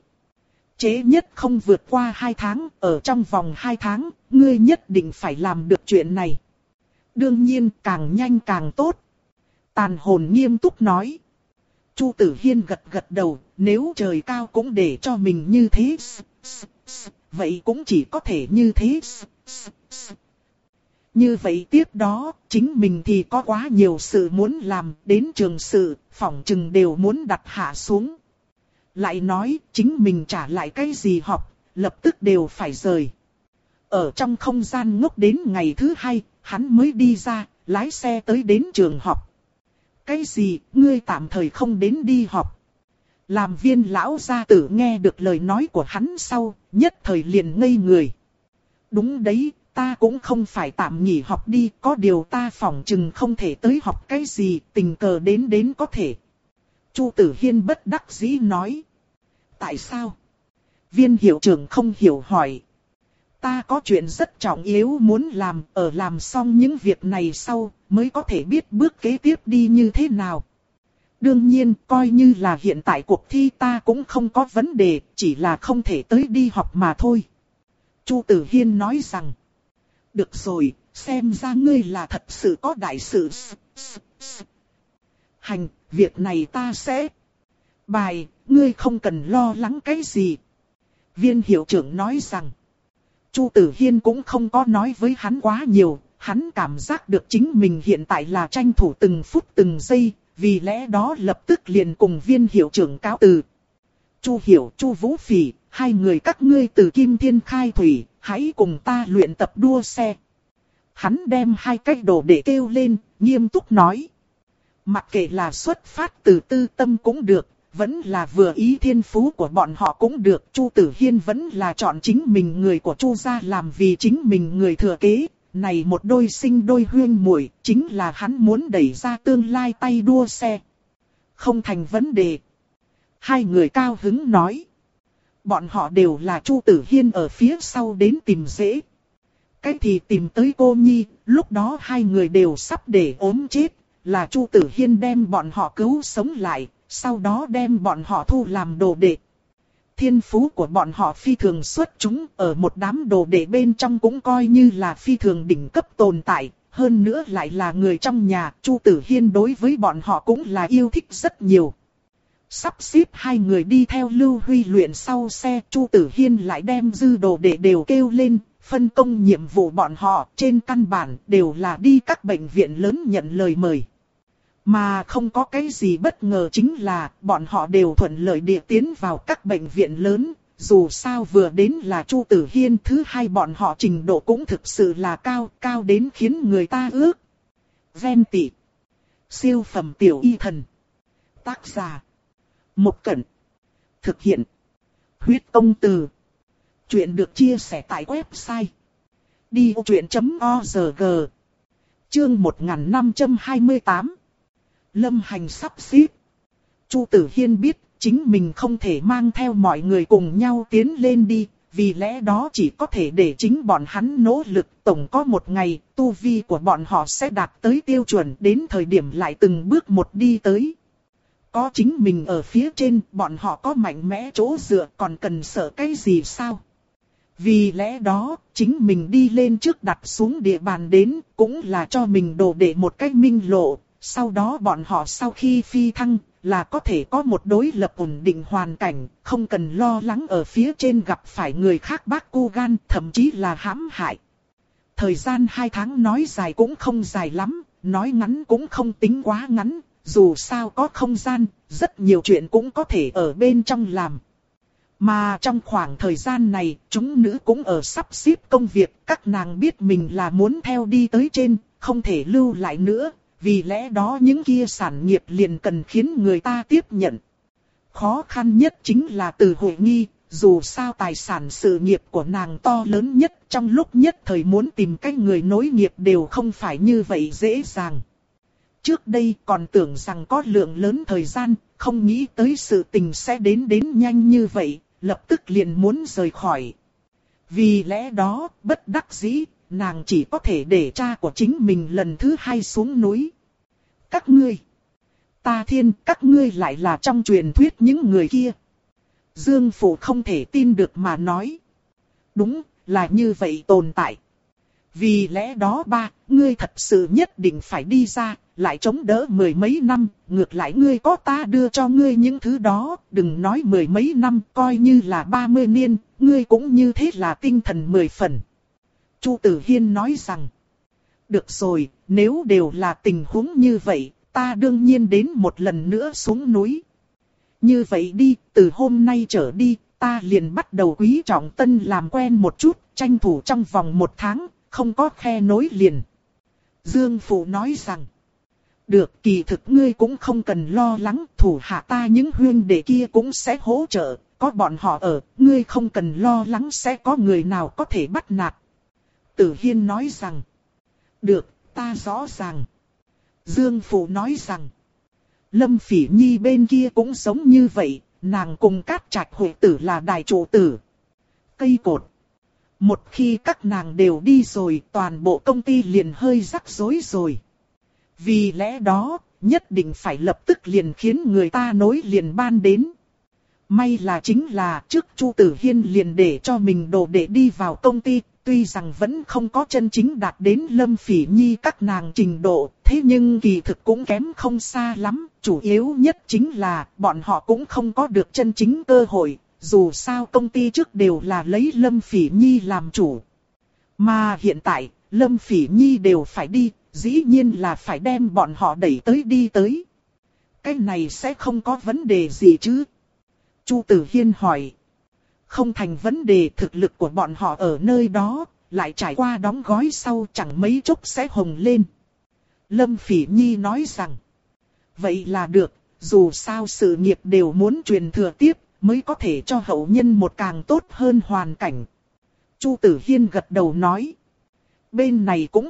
trễ nhất không vượt qua hai tháng, ở trong vòng hai tháng, ngươi nhất định phải làm được chuyện này. Đương nhiên, càng nhanh càng tốt. Tàn hồn nghiêm túc nói. Chu Tử Hiên gật gật đầu, nếu trời cao cũng để cho mình như thế, vậy cũng chỉ có thể như thế. Như vậy tiếp đó, chính mình thì có quá nhiều sự muốn làm, đến trường sự, phỏng chừng đều muốn đặt hạ xuống. Lại nói, chính mình trả lại cái gì học, lập tức đều phải rời. Ở trong không gian ngốc đến ngày thứ hai, hắn mới đi ra, lái xe tới đến trường học. Cái gì, ngươi tạm thời không đến đi học? Làm viên lão gia tử nghe được lời nói của hắn sau, nhất thời liền ngây người. Đúng đấy, ta cũng không phải tạm nghỉ học đi, có điều ta phỏng chừng không thể tới học cái gì, tình cờ đến đến có thể. Chu Tử Hiên bất đắc dĩ nói. Tại sao? Viên hiệu trưởng không hiểu hỏi. Ta có chuyện rất trọng yếu muốn làm, ở làm xong những việc này sau, mới có thể biết bước kế tiếp đi như thế nào. Đương nhiên, coi như là hiện tại cuộc thi ta cũng không có vấn đề, chỉ là không thể tới đi học mà thôi. Chu Tử Hiên nói rằng. Được rồi, xem ra ngươi là thật sự có đại sự. Hành, việc này ta sẽ... Bài, ngươi không cần lo lắng cái gì. Viên hiệu trưởng nói rằng, Chu Tử Hiên cũng không có nói với hắn quá nhiều, hắn cảm giác được chính mình hiện tại là tranh thủ từng phút từng giây, vì lẽ đó lập tức liền cùng viên hiệu trưởng cáo từ. Chu Hiểu, Chu Vũ Phỉ, hai người các ngươi từ Kim Thiên khai thủy, hãy cùng ta luyện tập đua xe. Hắn đem hai cái đồ để kêu lên, nghiêm túc nói. Mặc kệ là xuất phát từ tư tâm cũng được, vẫn là vừa ý thiên phú của bọn họ cũng được. Chu Tử Hiên vẫn là chọn chính mình người của Chu gia làm vì chính mình người thừa kế. Này một đôi sinh đôi huyên muội, chính là hắn muốn đẩy ra tương lai tay đua xe. Không thành vấn đề. Hai người cao hứng nói. Bọn họ đều là Chu Tử Hiên ở phía sau đến tìm dễ. Cái thì tìm tới cô Nhi, lúc đó hai người đều sắp để ốm chết, là Chu Tử Hiên đem bọn họ cứu sống lại, sau đó đem bọn họ thu làm đồ đệ. Thiên phú của bọn họ phi thường xuất chúng, ở một đám đồ đệ bên trong cũng coi như là phi thường đỉnh cấp tồn tại, hơn nữa lại là người trong nhà, Chu Tử Hiên đối với bọn họ cũng là yêu thích rất nhiều. Sắp xếp hai người đi theo Lưu Huy luyện sau xe, Chu Tử Hiên lại đem dư đồ đệ đều kêu lên, phân công nhiệm vụ bọn họ, trên căn bản đều là đi các bệnh viện lớn nhận lời mời. Mà không có cái gì bất ngờ chính là bọn họ đều thuận lợi địa tiến vào các bệnh viện lớn, dù sao vừa đến là Chu Tử Hiên, thứ hai bọn họ trình độ cũng thực sự là cao, cao đến khiến người ta ước. Ven tị. Siêu phẩm tiểu y thần. Tác giả. Mộc Cẩn. Thực hiện. Huyết Công Từ. Chuyện được chia sẻ tại website đi ô chuyện chấm org. Chương một nghìn năm trăm hai mươi tám. Lâm Hành sắp xếp. Chu Tử Hiên biết chính mình không thể mang theo mọi người cùng nhau tiến lên đi, vì lẽ đó chỉ có thể để chính bọn hắn nỗ lực. Tổng có một ngày, tu vi của bọn họ sẽ đạt tới tiêu chuẩn, đến thời điểm lại từng bước một đi tới. Có chính mình ở phía trên, bọn họ có mạnh mẽ chỗ dựa, còn cần sợ cái gì sao? Vì lẽ đó, chính mình đi lên trước đặt xuống địa bàn đến, cũng là cho mình đồ để một cách minh lộ. Sau đó bọn họ sau khi phi thăng, là có thể có một đối lập ổn định hoàn cảnh, không cần lo lắng ở phía trên gặp phải người khác bác cô gan, thậm chí là hãm hại. Thời gian hai tháng nói dài cũng không dài lắm, nói ngắn cũng không tính quá ngắn, dù sao có không gian, rất nhiều chuyện cũng có thể ở bên trong làm. Mà trong khoảng thời gian này, chúng nữ cũng ở sắp xếp công việc, các nàng biết mình là muốn theo đi tới trên, không thể lưu lại nữa, vì lẽ đó những kia sản nghiệp liền cần khiến người ta tiếp nhận. Khó khăn nhất chính là Từ Hội Nghi, dù sao tài sản sự nghiệp của nàng to lớn nhất, trong lúc nhất thời muốn tìm cách người nối nghiệp đều không phải như vậy dễ dàng. Trước đây còn tưởng rằng có lượng lớn thời gian, không nghĩ tới sự tình sẽ đến đến nhanh như vậy, lập tức liền muốn rời khỏi. Vì lẽ đó, bất đắc dĩ, nàng chỉ có thể để cha của chính mình lần thứ hai xuống núi. Các ngươi, ta thiên, các ngươi lại là trong truyền thuyết những người kia. Dương Phụ không thể tin được mà nói. Đúng, là như vậy tồn tại. Vì lẽ đó ba, ngươi thật sự nhất định phải đi ra, lại chống đỡ mười mấy năm, ngược lại ngươi có ta đưa cho ngươi những thứ đó, đừng nói mười mấy năm, coi như là ba mươi niên, ngươi cũng như thế là tinh thần mười phần. Chu Tử Hiên nói rằng, được rồi, nếu đều là tình huống như vậy, ta đương nhiên đến một lần nữa xuống núi. Như vậy đi, từ hôm nay trở đi, ta liền bắt đầu quý trọng tân làm quen một chút, tranh thủ trong vòng một tháng, không có khe nối liền. Dương Phụ nói rằng, được, kỳ thực ngươi cũng không cần lo lắng, thủ hạ ta những huynh đệ kia cũng sẽ hỗ trợ, có bọn họ ở, ngươi không cần lo lắng sẽ có người nào có thể bắt nạt. Tử Hiên nói rằng, được, ta rõ ràng. Dương Phụ nói rằng, Lâm Phỉ Nhi bên kia cũng giống như vậy, nàng cùng Cát Trạch Hội Tử là đại trụ tử. Cây cột. Một khi các nàng đều đi rồi, toàn bộ công ty liền hơi rắc rối rồi. Vì lẽ đó, nhất định phải lập tức liền khiến người ta nối liền ban đến. May là chính là trước Chu Tử Hiên liền để cho mình đồ để đi vào công ty, Tuy rằng vẫn không có chân chính đạt đến Lâm Phỉ Nhi các nàng trình độ, thế nhưng kỳ thực cũng kém không xa lắm. Chủ yếu nhất chính là bọn họ cũng không có được chân chính cơ hội, dù sao công ty trước đều là lấy Lâm Phỉ Nhi làm chủ. Mà hiện tại, Lâm Phỉ Nhi đều phải đi, dĩ nhiên là phải đem bọn họ đẩy tới đi tới. Cái này sẽ không có vấn đề gì chứ? Chu Tử Hiên hỏi. Không thành vấn đề, thực lực của bọn họ ở nơi đó, lại trải qua đóng gói sau chẳng mấy chốc sẽ hồng lên. Lâm Phỉ Nhi nói rằng. Vậy là được, dù sao sự nghiệp đều muốn truyền thừa tiếp, mới có thể cho hậu nhân một càng tốt hơn hoàn cảnh. Chu Tử Hiên gật đầu nói. Bên này cũng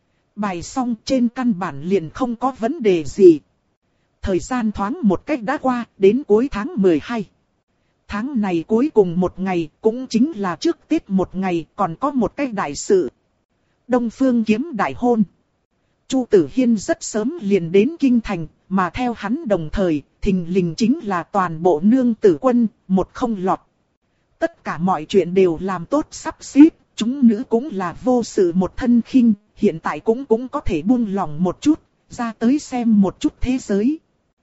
bài xong, trên căn bản liền không có vấn đề gì. Thời gian thoáng một cách đã qua, đến cuối tháng mười hai. Tháng này cuối cùng một ngày, cũng chính là trước Tết một ngày, còn có một cái đại sự. Đông Phương Kiếm đại hôn. Chu Tử Hiên rất sớm liền đến Kinh Thành, mà theo hắn đồng thời, thình lình chính là toàn bộ nương tử quân, một không lọt. Tất cả mọi chuyện đều làm tốt sắp xếp, chúng nữ cũng là vô sự một thân khinh, hiện tại cũng cũng có thể buông lòng một chút, ra tới xem một chút thế giới.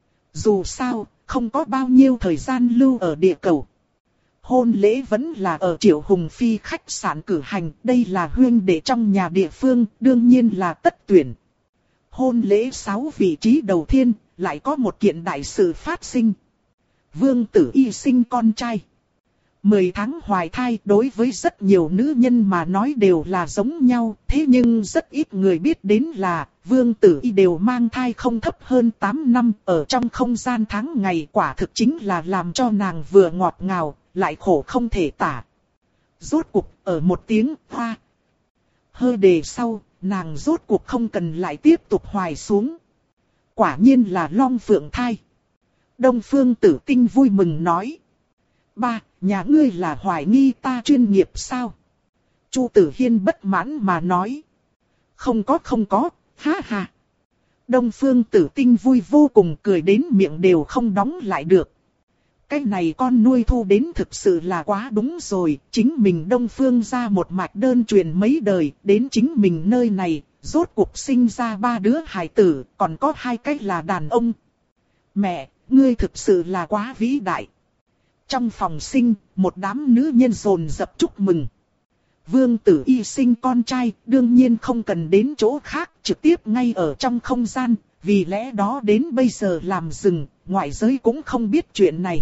Dù sao, không có bao nhiêu thời gian lưu ở địa cầu. Hôn lễ vẫn là ở Triệu Hùng Phi khách sạn cử hành, đây là huynh đệ trong nhà địa phương, đương nhiên là tất tuyển. Hôn lễ sáu vị trí đầu tiên, lại có một kiện đại sự phát sinh. Vương Tử Y sinh con trai. Mười tháng hoài thai đối với rất nhiều nữ nhân mà nói đều là giống nhau, thế nhưng rất ít người biết đến là Vương Tử Y đều mang thai không thấp hơn tám năm, ở trong không gian tháng ngày quả thực chính là làm cho nàng vừa ngọt ngào, lại khổ không thể tả. Rốt cuộc ở một tiếng hoa hơi đề sau, nàng rốt cuộc không cần lại tiếp tục hoài xuống. Quả nhiên là long phượng thai. Đông Phương Tử Tinh vui mừng nói. Ba, nhà ngươi là hoài nghi ta chuyên nghiệp sao? Chu Tử Hiên bất mãn mà nói. Không có không có, ha ha. Đông Phương Tử Tinh vui vô cùng, cười đến miệng đều không đóng lại được. Cái này con nuôi thu đến thực sự là quá đúng rồi, chính mình Đông Phương ra một mạch đơn truyền mấy đời, đến chính mình nơi này, rốt cuộc sinh ra ba đứa hài tử, còn có hai cái là đàn ông. Mẹ, ngươi thực sự là quá vĩ đại. Trong phòng sinh, một đám nữ nhân dồn dập chúc mừng. Vương Tử Y sinh con trai, đương nhiên không cần đến chỗ khác, trực tiếp ngay ở trong không gian, vì lẽ đó đến bây giờ làm dừng, ngoại giới cũng không biết chuyện này.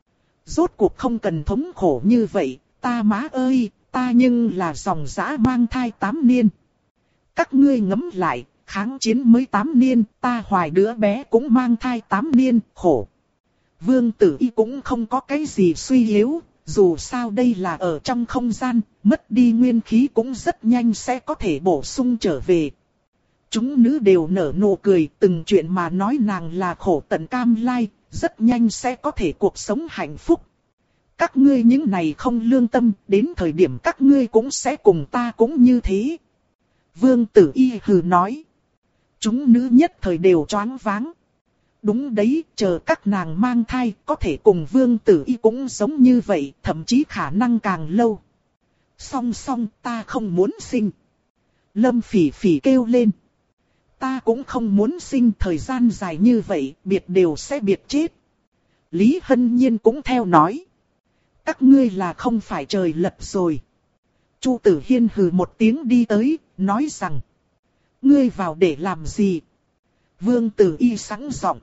Rốt cuộc không cần thống khổ như vậy, ta má ơi, ta nhưng là dòng dã mang thai tám niên. Các ngươi ngẫm lại, kháng chiến mới tám niên, ta hoài đứa bé cũng mang thai tám niên, khổ. Vương Tử Y cũng không có cái gì suy yếu, dù sao đây là ở trong không gian, mất đi nguyên khí cũng rất nhanh sẽ có thể bổ sung trở về. Chúng nữ đều nở nụ cười, từng chuyện mà nói nàng là khổ tận cam lai, rất nhanh sẽ có thể cuộc sống hạnh phúc. Các ngươi những này không lương tâm, đến thời điểm các ngươi cũng sẽ cùng ta cũng như thế. Vương Tử Y hừ nói. Chúng nữ nhất thời đều choáng váng. Đúng đấy, chờ các nàng mang thai, có thể cùng Vương Tử Y cũng giống như vậy, thậm chí khả năng càng lâu. Song song, ta không muốn sinh. Lâm Phỉ Phỉ kêu lên. Ta cũng không muốn sinh, thời gian dài như vậy, biệt đều sẽ biệt chết. Lý Hân Nhiên cũng theo nói. Các ngươi là không phải trời lật rồi. Chu Tử Hiên hừ một tiếng đi tới, nói rằng. Ngươi vào để làm gì? Vương Tử Y sẵn giọng.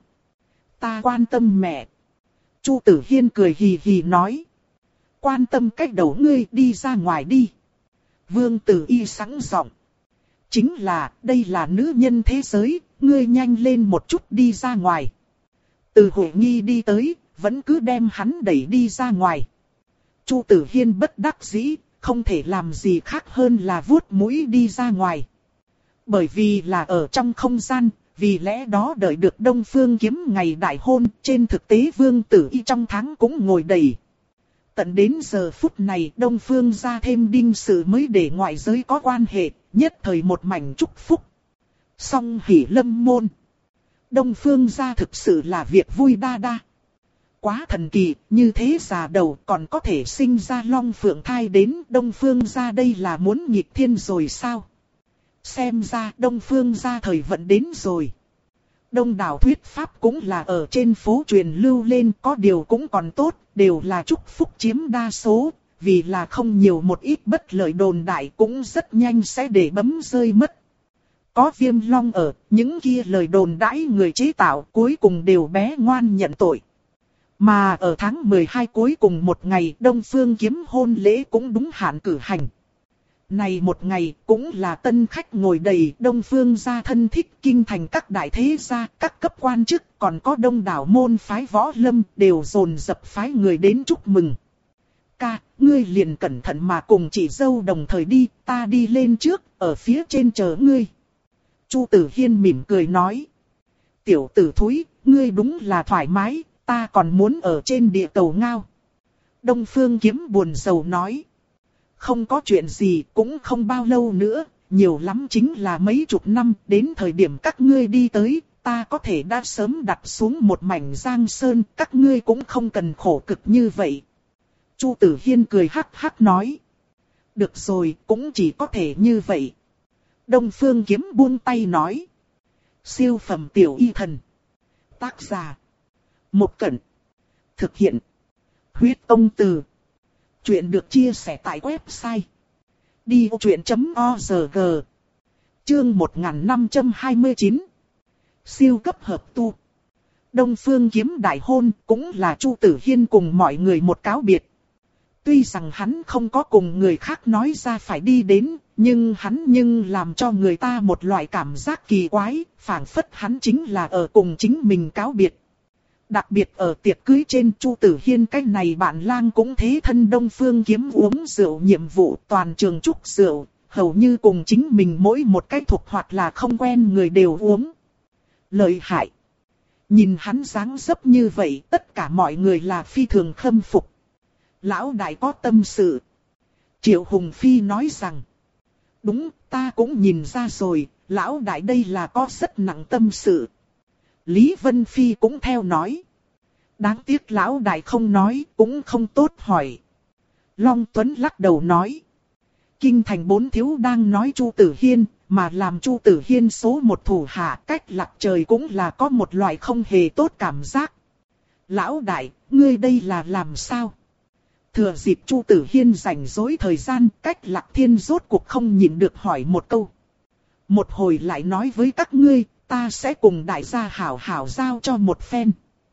Ta quan tâm mẹ. Chu Tử Hiên cười hì hì nói. Quan tâm cách đầu ngươi, đi ra ngoài đi. Vương Tử Y sẵn giọng. Chính là, đây là nữ nhân thế giới, ngươi nhanh lên một chút đi ra ngoài. Từ Hội Nghi đi tới, vẫn cứ đem hắn đẩy đi ra ngoài. Chu Tử Hiên bất đắc dĩ, không thể làm gì khác hơn là vuốt mũi đi ra ngoài. Bởi vì là ở trong không gian, vì lẽ đó đợi được Đông Phương Kiếm ngày đại hôn, trên thực tế Vương Tử Y trong tháng cũng ngồi đầy. Tận đến giờ phút này Đông Phương ra thêm đinh sự mới để ngoại giới có quan hệ, nhất thời một mảnh chúc phúc. Song hỷ lâm môn. Đông Phương ra thực sự là việc vui đa đa. quá thần kỳ, như thế già đầu còn có thể sinh ra long phượng thai đến Đông Phương gia đây là muốn nghịch thiên rồi sao? Xem ra Đông Phương gia thời vận đến rồi. Đông đảo thuyết pháp cũng là ở trên phố truyền lưu lên, có điều cũng còn tốt, đều là chúc phúc chiếm đa số, vì là không nhiều một ít bất lợi đồn đại cũng rất nhanh sẽ để bấm rơi mất. Có Viêm Long ở, những kia lời đồn đãi người chế tạo cuối cùng đều bé ngoan nhận tội. Mà ở tháng mười hai cuối cùng một ngày Đông Phương kiếm hôn lễ cũng đúng hạn cử hành. Này một ngày cũng là tân khách ngồi đầy, Đông Phương gia thân thích, kinh thành các đại thế gia, các cấp quan chức, còn có đông đảo môn phái võ lâm đều dồn dập phái người đến chúc mừng. Ca, ngươi liền cẩn thận mà cùng chị dâu đồng thời đi, ta đi lên trước, ở phía trên chờ ngươi. Chu Tử Hiên mỉm cười nói. Tiểu tử thúi, ngươi đúng là thoải mái, ta còn muốn ở trên địa cầu ngao. Đông Phương kiếm buồn rầu nói. Không có chuyện gì, cũng không bao lâu nữa, nhiều lắm chính là mấy chục năm, đến thời điểm các ngươi đi tới, ta có thể đã sớm đặt xuống một mảnh giang sơn, các ngươi cũng không cần khổ cực như vậy. Chu Tử Hiên cười hắc hắc nói. Được rồi, cũng chỉ có thể như vậy. Đông Phương kiếm buông tay nói. Siêu phẩm tiểu y thần. Tác giả. Một Cẩn. Thực hiện. Huyết Ông Từ. Chuyện được chia sẻ tại website. đi ô chuyện chấm org. Chương một nghìn năm trăm hai mươi chín. Siêu cấp hợp tu. Đông Phương kiếm đại hôn cũng là Chu Tử Hiên cùng mọi người một cáo biệt. Tuy rằng hắn không có cùng người khác nói ra phải đi đến, nhưng hắn nhưng làm cho người ta một loại cảm giác kỳ quái, phảng phất hắn chính là ở cùng chính mình cáo biệt. Đặc biệt ở tiệc cưới trên Chu Tử Hiên cái này bạn lang cũng thế thân Đông Phương kiếm uống rượu nhiệm vụ toàn trường chúc rượu, hầu như cùng chính mình mỗi một cái thuộc hoặc là không quen người đều uống. Lợi hại. Nhìn hắn dáng dấp như vậy tất cả mọi người là phi thường khâm phục. Lão đại có tâm sự. Triệu Hùng Phi nói rằng. Đúng, ta cũng nhìn ra rồi, lão đại đây là có rất nặng tâm sự. Lý Vân Phi cũng theo nói. Đáng tiếc lão đại không nói, cũng không tốt hỏi. Long Tuấn lắc đầu nói. Kinh thành bốn thiếu đang nói Chu Tử Hiên, mà làm Chu Tử Hiên số một thủ hạ cách lạc trời cũng là có một loại không hề tốt cảm giác. Lão đại, ngươi đây là làm sao? Thừa dịp Chu Tử Hiên rảnh rỗi thời gian, cách lạc thiên rốt cuộc không nhịn được hỏi một câu. Một hồi lại nói với các ngươi, ta sẽ cùng đại gia hảo hảo giao cho một phen.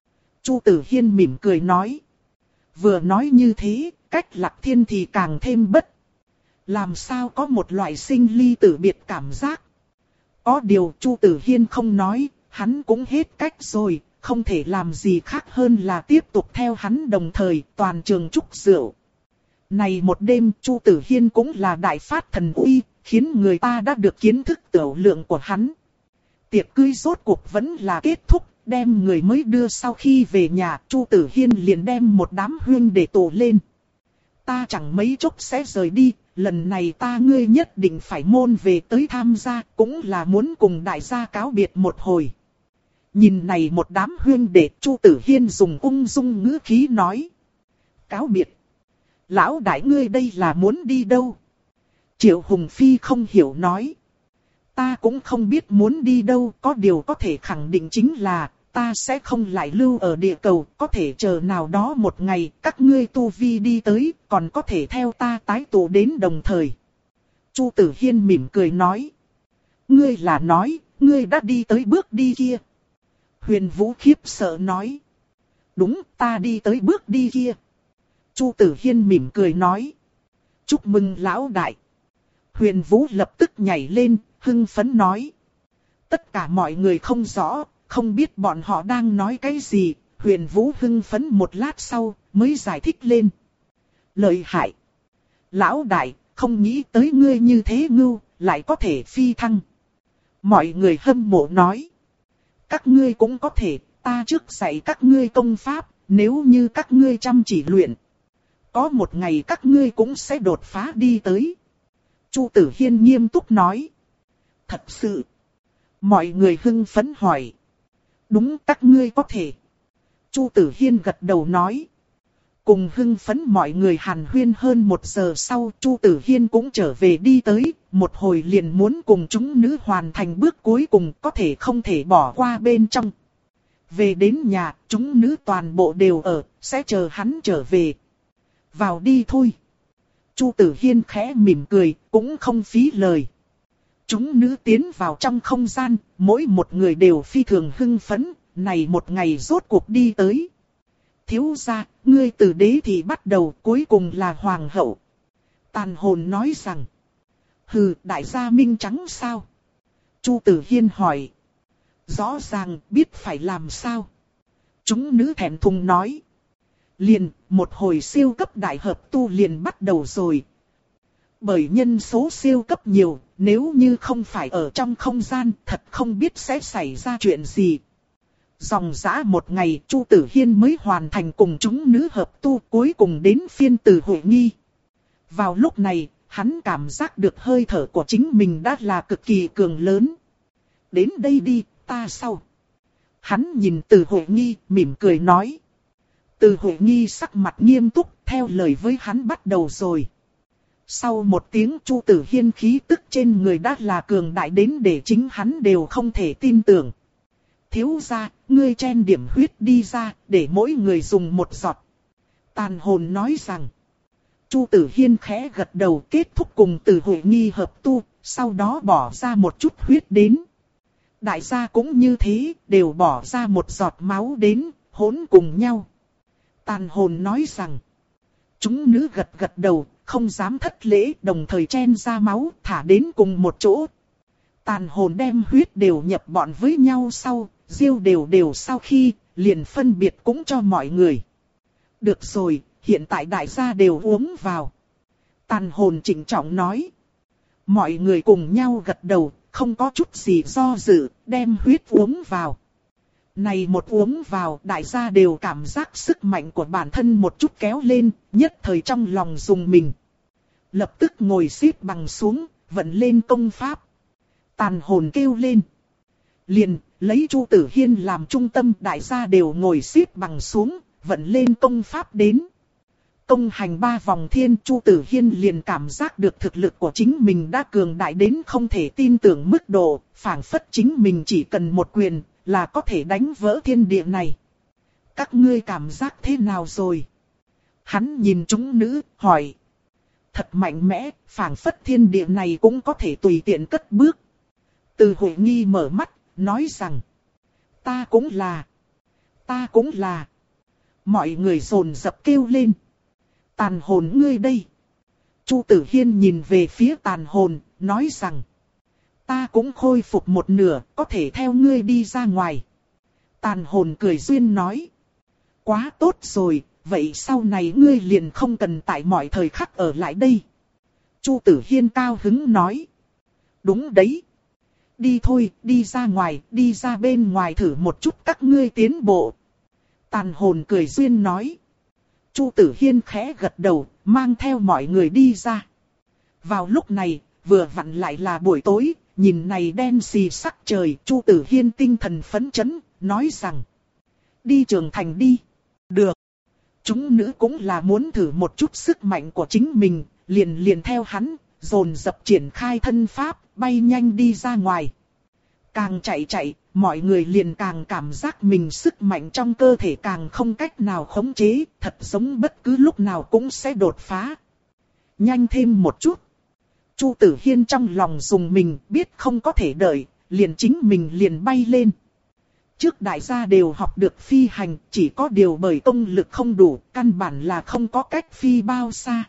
Chu Tử Hiên mỉm cười nói. Vừa nói như thế, cách lạc thiên thì càng thêm bất. Làm sao có một loại sinh ly tử biệt cảm giác. Có điều Chu Tử Hiên không nói, hắn cũng hết cách rồi. Không thể làm gì khác hơn là tiếp tục theo hắn đồng thời toàn trường chúc rượu. Này một đêm Chu Tử Hiên cũng là đại phát thần uy, khiến người ta đã được kiến thức tiểu lượng của hắn. Tiệc cưới rốt cuộc vẫn là kết thúc, đem người mới đưa sau khi về nhà, Chu Tử Hiên liền đem một đám huynh để tổ lên. Ta chẳng mấy chốc sẽ rời đi, lần này ta ngươi nhất định phải môn về tới tham gia, cũng là muốn cùng đại gia cáo biệt một hồi. Nhìn này một đám huynh đệ, Chu Tử Hiên dùng ung dung ngữ khí nói. Cáo biệt. Lão đại ngươi đây là muốn đi đâu? Triệu Hùng Phi không hiểu nói. Ta cũng không biết muốn đi đâu, có điều có thể khẳng định chính là, ta sẽ không lại lưu ở địa cầu, có thể chờ nào đó một ngày, các ngươi tu vi đi tới, còn có thể theo ta tái tụ đến đồng thời. Chu Tử Hiên mỉm cười nói. Ngươi là nói, ngươi đã đi tới bước đi kia. Huyền Vũ khiếp sợ nói. Đúng, ta đi tới bước đi kia. Chu Tử Hiên mỉm cười nói. Chúc mừng lão đại. Huyền Vũ lập tức nhảy lên, hưng phấn nói. Tất cả mọi người không rõ, không biết bọn họ đang nói cái gì. Huyền Vũ hưng phấn một lát sau, mới giải thích lên. Lợi hại. Lão đại, không nghĩ tới ngươi như thế ngưu, lại có thể phi thăng. Mọi người hâm mộ nói. Các ngươi cũng có thể, ta trước dạy các ngươi công pháp, nếu như các ngươi chăm chỉ luyện. Có một ngày các ngươi cũng sẽ đột phá đi tới. Chu Tử Hiên nghiêm túc nói. Thật sự. Mọi người hưng phấn hỏi. Đúng các ngươi có thể. Chu Tử Hiên gật đầu nói. Cùng hưng phấn mọi người hàn huyên hơn một giờ sau, Chu Tử Hiên cũng trở về đi tới, một hồi liền muốn cùng chúng nữ hoàn thành bước cuối cùng, có thể không thể bỏ qua bên trong. Về đến nhà, chúng nữ toàn bộ đều ở, sẽ chờ hắn trở về. Vào đi thôi. Chu Tử Hiên khẽ mỉm cười, cũng không phí lời. Chúng nữ tiến vào trong không gian, mỗi một người đều phi thường hưng phấn, này một ngày rốt cuộc đi tới. Thiếu gia, ngươi từ đế thì bắt đầu, cuối cùng là hoàng hậu. Tàn hồn nói rằng. Hừ, đại gia minh trắng sao? Chu Tử Hiên hỏi. Rõ ràng biết phải làm sao. Chúng nữ thẹn thùng nói. Liền, một hồi siêu cấp đại hợp tu liền bắt đầu rồi. Bởi nhân số siêu cấp nhiều, nếu như không phải ở trong không gian, thật không biết sẽ xảy ra chuyện gì. Dòng dã một ngày, Chu Tử Hiên mới hoàn thành cùng chúng nữ hợp tu, cuối cùng đến phiên Từ Huệ Nghi. Vào lúc này, hắn cảm giác được hơi thở của chính mình đã là cực kỳ cường lớn. Đến đây đi, ta sau. Hắn nhìn Từ Huệ Nghi, mỉm cười nói. Từ Huệ Nghi sắc mặt nghiêm túc, theo lời với hắn bắt đầu rồi. Sau một tiếng Chu Tử Hiên khí tức trên người đã là cường đại đến để chính hắn đều không thể tin tưởng. Thiếu gia, ngươi chen điểm huyết đi ra, để mỗi người dùng một giọt. Tàn hồn nói rằng. Chu Tử Hiên khẽ gật đầu, kết thúc cùng Từ Huệ Nghi hợp tu, sau đó bỏ ra một chút huyết đến. Đại gia cũng như thế, đều bỏ ra một giọt máu đến, hỗn cùng nhau. Tàn hồn nói rằng. Chúng nữ gật gật đầu, không dám thất lễ, đồng thời chen ra máu, thả đến cùng một chỗ. Tàn hồn đem huyết đều nhập bọn với nhau sau, diêu đều đều sau khi, liền phân biệt cũng cho mọi người. Được rồi, hiện tại đại gia đều uống vào. Tàn hồn trịnh trọng nói. Mọi người cùng nhau gật đầu, không có chút gì do dự, đem huyết uống vào. Này một uống vào, đại gia đều cảm giác sức mạnh của bản thân một chút kéo lên, nhất thời trong lòng dùng mình. Lập tức ngồi xếp bằng xuống, vận lên công pháp. Tàn hồn kêu lên. Liền, lấy Chu Tử Hiên làm trung tâm, đại gia đều ngồi xếp bằng xuống, vận lên công pháp đến. Công hành ba vòng thiên, Chu Tử Hiên liền cảm giác được thực lực của chính mình đã cường đại đến không thể tin tưởng mức độ, phảng phất chính mình chỉ cần một quyền, là có thể đánh vỡ thiên địa này. Các ngươi cảm giác thế nào rồi? Hắn nhìn chúng nữ, hỏi. Thật mạnh mẽ, phảng phất thiên địa này cũng có thể tùy tiện cất bước. Từ Huệ Nghi mở mắt, nói rằng. Ta cũng là. Ta cũng là. Mọi người dồn dập kêu lên. Tàn hồn ngươi đây. Chu Tử Hiên nhìn về phía tàn hồn, nói rằng. Ta cũng khôi phục một nửa, có thể theo ngươi đi ra ngoài. Tàn hồn cười duyên nói. Quá tốt rồi, vậy sau này ngươi liền không cần tại mọi thời khắc ở lại đây. Chu Tử Hiên cao hứng nói. Đúng đấy. Đi thôi, đi ra ngoài, đi ra bên ngoài thử một chút các ngươi tiến bộ. Tàn hồn cười duyên nói. Chu Tử Hiên khẽ gật đầu, mang theo mọi người đi ra. Vào lúc này, vừa vặn lại là buổi tối, nhìn này đen xì sắc trời, Chu Tử Hiên tinh thần phấn chấn, nói rằng. Đi Trường Thành đi. Được. Chúng nữ cũng là muốn thử một chút sức mạnh của chính mình, liền liền theo hắn, dồn dập triển khai thân pháp, bay nhanh đi ra ngoài. Càng chạy chạy, mọi người liền càng cảm giác mình sức mạnh trong cơ thể càng không cách nào khống chế, thật giống bất cứ lúc nào cũng sẽ đột phá. Nhanh thêm một chút. Chu Tử Hiên trong lòng dùng mình, biết không có thể đợi, liền chính mình liền bay lên. Trước đại gia đều học được phi hành, chỉ có điều bởi công lực không đủ, căn bản là không có cách phi bao xa.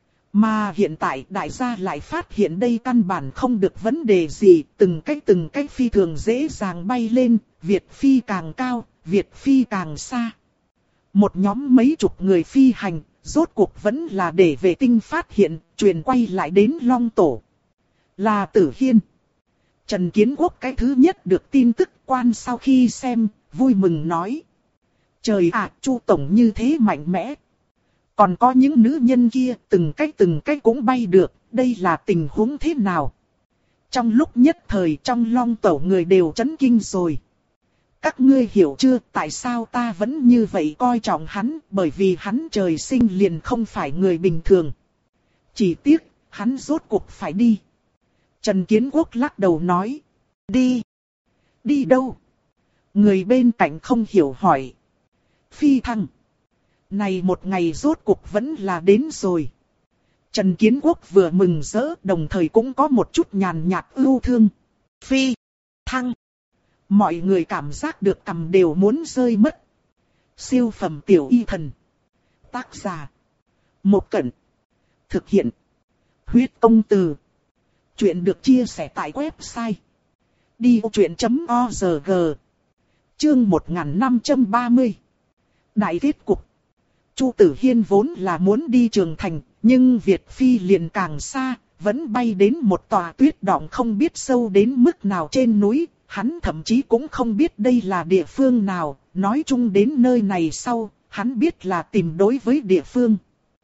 Mà hiện tại đại gia lại phát hiện đây căn bản không được vấn đề gì, từng cách từng cách phi thường dễ dàng bay lên, Việt phi càng cao, Việt phi càng xa. Một nhóm mấy chục người phi hành, rốt cuộc vẫn là để vệ tinh phát hiện, truyền quay lại đến Long Tổ. Là Tử Hiên. Trần Kiến Quốc cái thứ nhất được tin tức quan sau khi xem, vui mừng nói. Trời ạ, Chu Tổng như thế mạnh mẽ. Còn có những nữ nhân kia, từng cách từng cách cũng bay được, đây là tình huống thế nào? Trong lúc nhất thời trong Long Tổ người đều chấn kinh rồi. các ngươi hiểu chưa, tại sao ta vẫn như vậy coi trọng hắn, bởi vì hắn trời sinh liền không phải người bình thường. Chỉ tiếc, hắn rốt cuộc phải đi. Trần Kiến Quốc lắc đầu nói. Đi. Đi đâu? Người bên cạnh không hiểu hỏi. Phi thăng. Này một ngày rốt cuộc vẫn là đến rồi. Trần Kiến Quốc vừa mừng rỡ, đồng thời cũng có một chút nhàn nhạt ưu thương. Phi thăng. Mọi người cảm giác được cằm đều muốn rơi mất. Siêu phẩm tiểu y thần. Tác giả. Một Cẩn. Thực hiện. Huyết công từ. Chuyện được chia sẻ tại website. đi ô chuyện chấm org. Chương một nghìn năm trăm ba mươi. Đại kết cục. Chu Tử Hiên vốn là muốn đi Trường Thành, nhưng Việt Phi liền càng xa, vẫn bay đến một tòa tuyết đọng không biết sâu đến mức nào trên núi. Hắn thậm chí cũng không biết đây là địa phương nào, nói chung đến nơi này sau, hắn biết là tìm đối với địa phương.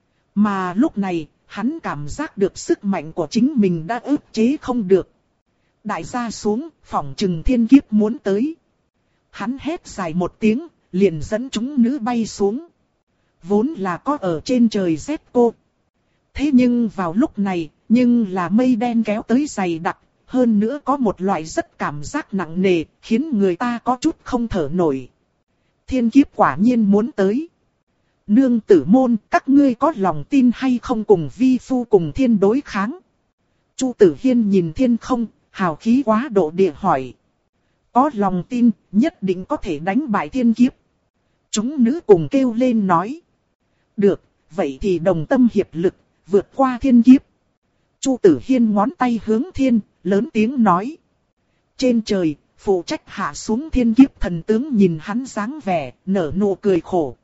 Mà lúc này, hắn cảm giác được sức mạnh của chính mình đã ức chế không được. Đại gia xuống, phỏng chừng thiên kiếp muốn tới. Hắn hét dài một tiếng, liền dẫn chúng nữ bay xuống. Vốn là có ở trên trời rét cô. Thế nhưng vào lúc này, nhưng là mây đen kéo tới dày đặc. Hơn nữa có một loại rất cảm giác nặng nề, khiến người ta có chút không thở nổi. Thiên kiếp quả nhiên muốn tới. Nương tử môn, các ngươi có lòng tin hay không cùng vi phu cùng thiên đối kháng? Chu Tử Hiên nhìn thiên không, hào khí quá độ địa hỏi. Có lòng tin, nhất định có thể đánh bại thiên kiếp. Chúng nữ cùng kêu lên nói. Được, vậy thì đồng tâm hiệp lực, vượt qua thiên kiếp. Chu Tử Hiên ngón tay hướng thiên, lớn tiếng nói. Trên trời, phụ trách hạ xuống thiên kiếp thần tướng nhìn hắn dáng vẻ, nở nụ cười khổ.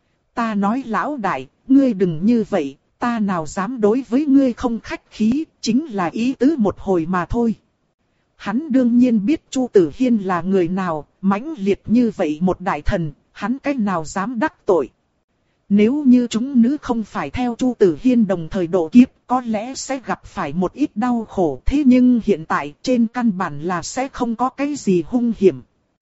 Ta nói lão đại, ngươi đừng như vậy, ta nào dám đối với ngươi không khách khí, chính là ý tứ một hồi mà thôi. Hắn đương nhiên biết Chu Tử Hiên là người nào, mãnh liệt như vậy một đại thần, hắn cách nào dám đắc tội. Nếu như chúng nữ không phải theo Chu Tử Hiên đồng thời độ kiếp, có lẽ sẽ gặp phải một ít đau khổ. Thế nhưng hiện tại trên căn bản là sẽ không có cái gì hung hiểm.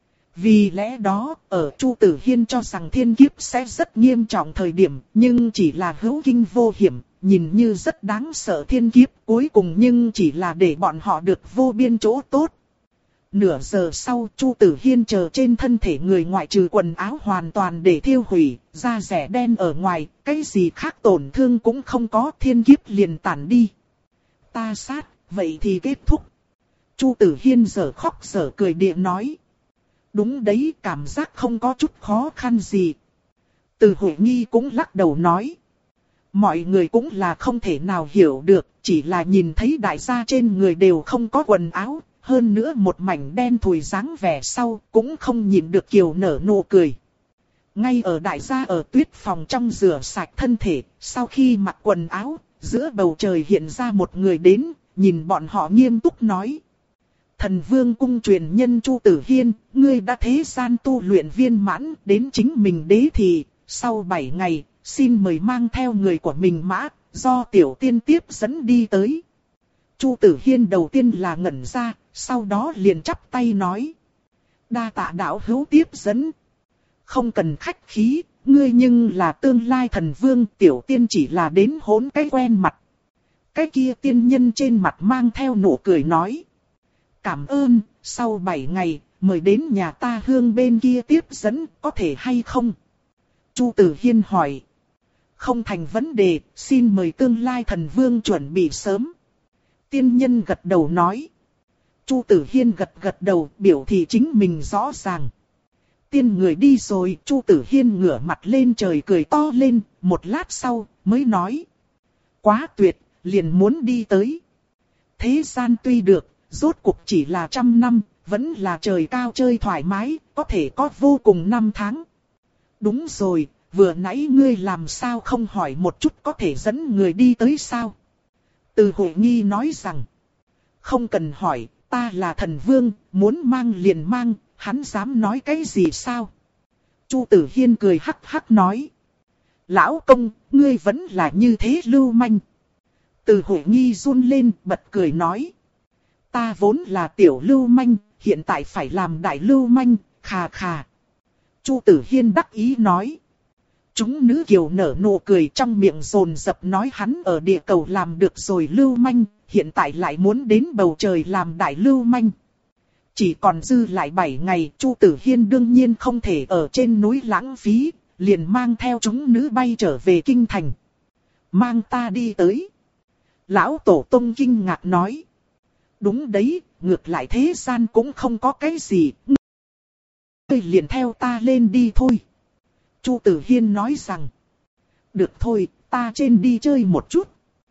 Vì lẽ đó, ở Chu Tử Hiên cho rằng thiên kiếp sẽ rất nghiêm trọng thời điểm, nhưng chỉ là hữu kinh vô hiểm, nhìn như rất đáng sợ thiên kiếp, cuối cùng nhưng chỉ là để bọn họ được vô biên chỗ tốt. Nửa giờ sau, Chu Tử Hiên chờ trên thân thể người ngoại trừ quần áo hoàn toàn để thiêu hủy, da rẻ đen ở ngoài, cái gì khác tổn thương cũng không có, thiên kiếp liền tản đi. Ta sát, vậy thì kết thúc. Chu Tử Hiên giờ khóc giờ cười địa nói. Đúng đấy, cảm giác không có chút khó khăn gì. Từ Huệ Nghi cũng lắc đầu nói. Mọi người cũng là không thể nào hiểu được, chỉ là nhìn thấy đại gia trên người đều không có quần áo. Hơn nữa một mảnh đen thùi dáng vẻ sau cũng không nhìn được kiều nở nụ cười. Ngay ở đại gia ở tuyết phòng trong rửa sạch thân thể, sau khi mặc quần áo, giữa bầu trời hiện ra một người đến, nhìn bọn họ nghiêm túc nói. Thần Vương cung truyền nhân Chu Tử Hiên, ngươi đã thế gian tu luyện viên mãn đến chính mình đế thì, sau bảy ngày, xin mời mang theo người của mình mã, do tiểu tiên tiếp dẫn đi tới. Chu Tử Hiên đầu tiên là ngẩn ra, sau đó liền chắp tay nói. Đa tạ đạo hữu tiếp dẫn. Không cần khách khí, ngươi nhưng là tương lai thần vương, tiểu tiên chỉ là đến hỗn cái quen mặt. Cái kia tiên nhân trên mặt mang theo nụ cười nói. Cảm ơn, sau bảy ngày, mời đến nhà ta hương bên kia tiếp dẫn, có thể hay không? Chu Tử Hiên hỏi. Không thành vấn đề, xin mời tương lai thần vương chuẩn bị sớm. Tiên nhân gật đầu nói. Chu Tử Hiên gật gật đầu, biểu thị chính mình rõ ràng. Tiên người đi rồi, Chu Tử Hiên ngửa mặt lên trời cười to lên, một lát sau, mới nói. Quá tuyệt, liền muốn đi tới. Thế gian tuy được, rốt cuộc chỉ là trăm năm, vẫn là trời cao chơi thoải mái, có thể có vô cùng năm tháng. Đúng rồi, vừa nãy ngươi làm sao không hỏi một chút có thể dẫn người đi tới sao? Từ Hội Nghi nói rằng, không cần hỏi, ta là thần vương, muốn mang liền mang, hắn dám nói cái gì sao? Chu Tử Hiên cười hắc hắc nói. Lão công, ngươi vẫn là như thế lưu manh. Từ Hội Nghi run lên, bật cười nói. Ta vốn là tiểu lưu manh, hiện tại phải làm đại lưu manh, khà khà. Chu Tử Hiên đắc ý nói. Chúng nữ kiều nở nụ cười trong miệng dồn dập nói hắn ở địa cầu làm được rồi lưu manh, hiện tại lại muốn đến bầu trời làm đại lưu manh. Chỉ còn dư lại bảy ngày, Chu Tử Hiên đương nhiên không thể ở trên núi lãng phí, liền mang theo chúng nữ bay trở về kinh thành. Mang ta đi tới. Lão Tổ Tông kinh ngạc nói. Đúng đấy, ngược lại thế gian cũng không có cái gì. Ngươi liền theo ta lên đi thôi. Chu Tử Hiên nói rằng. Được thôi, ta trên đi chơi một chút.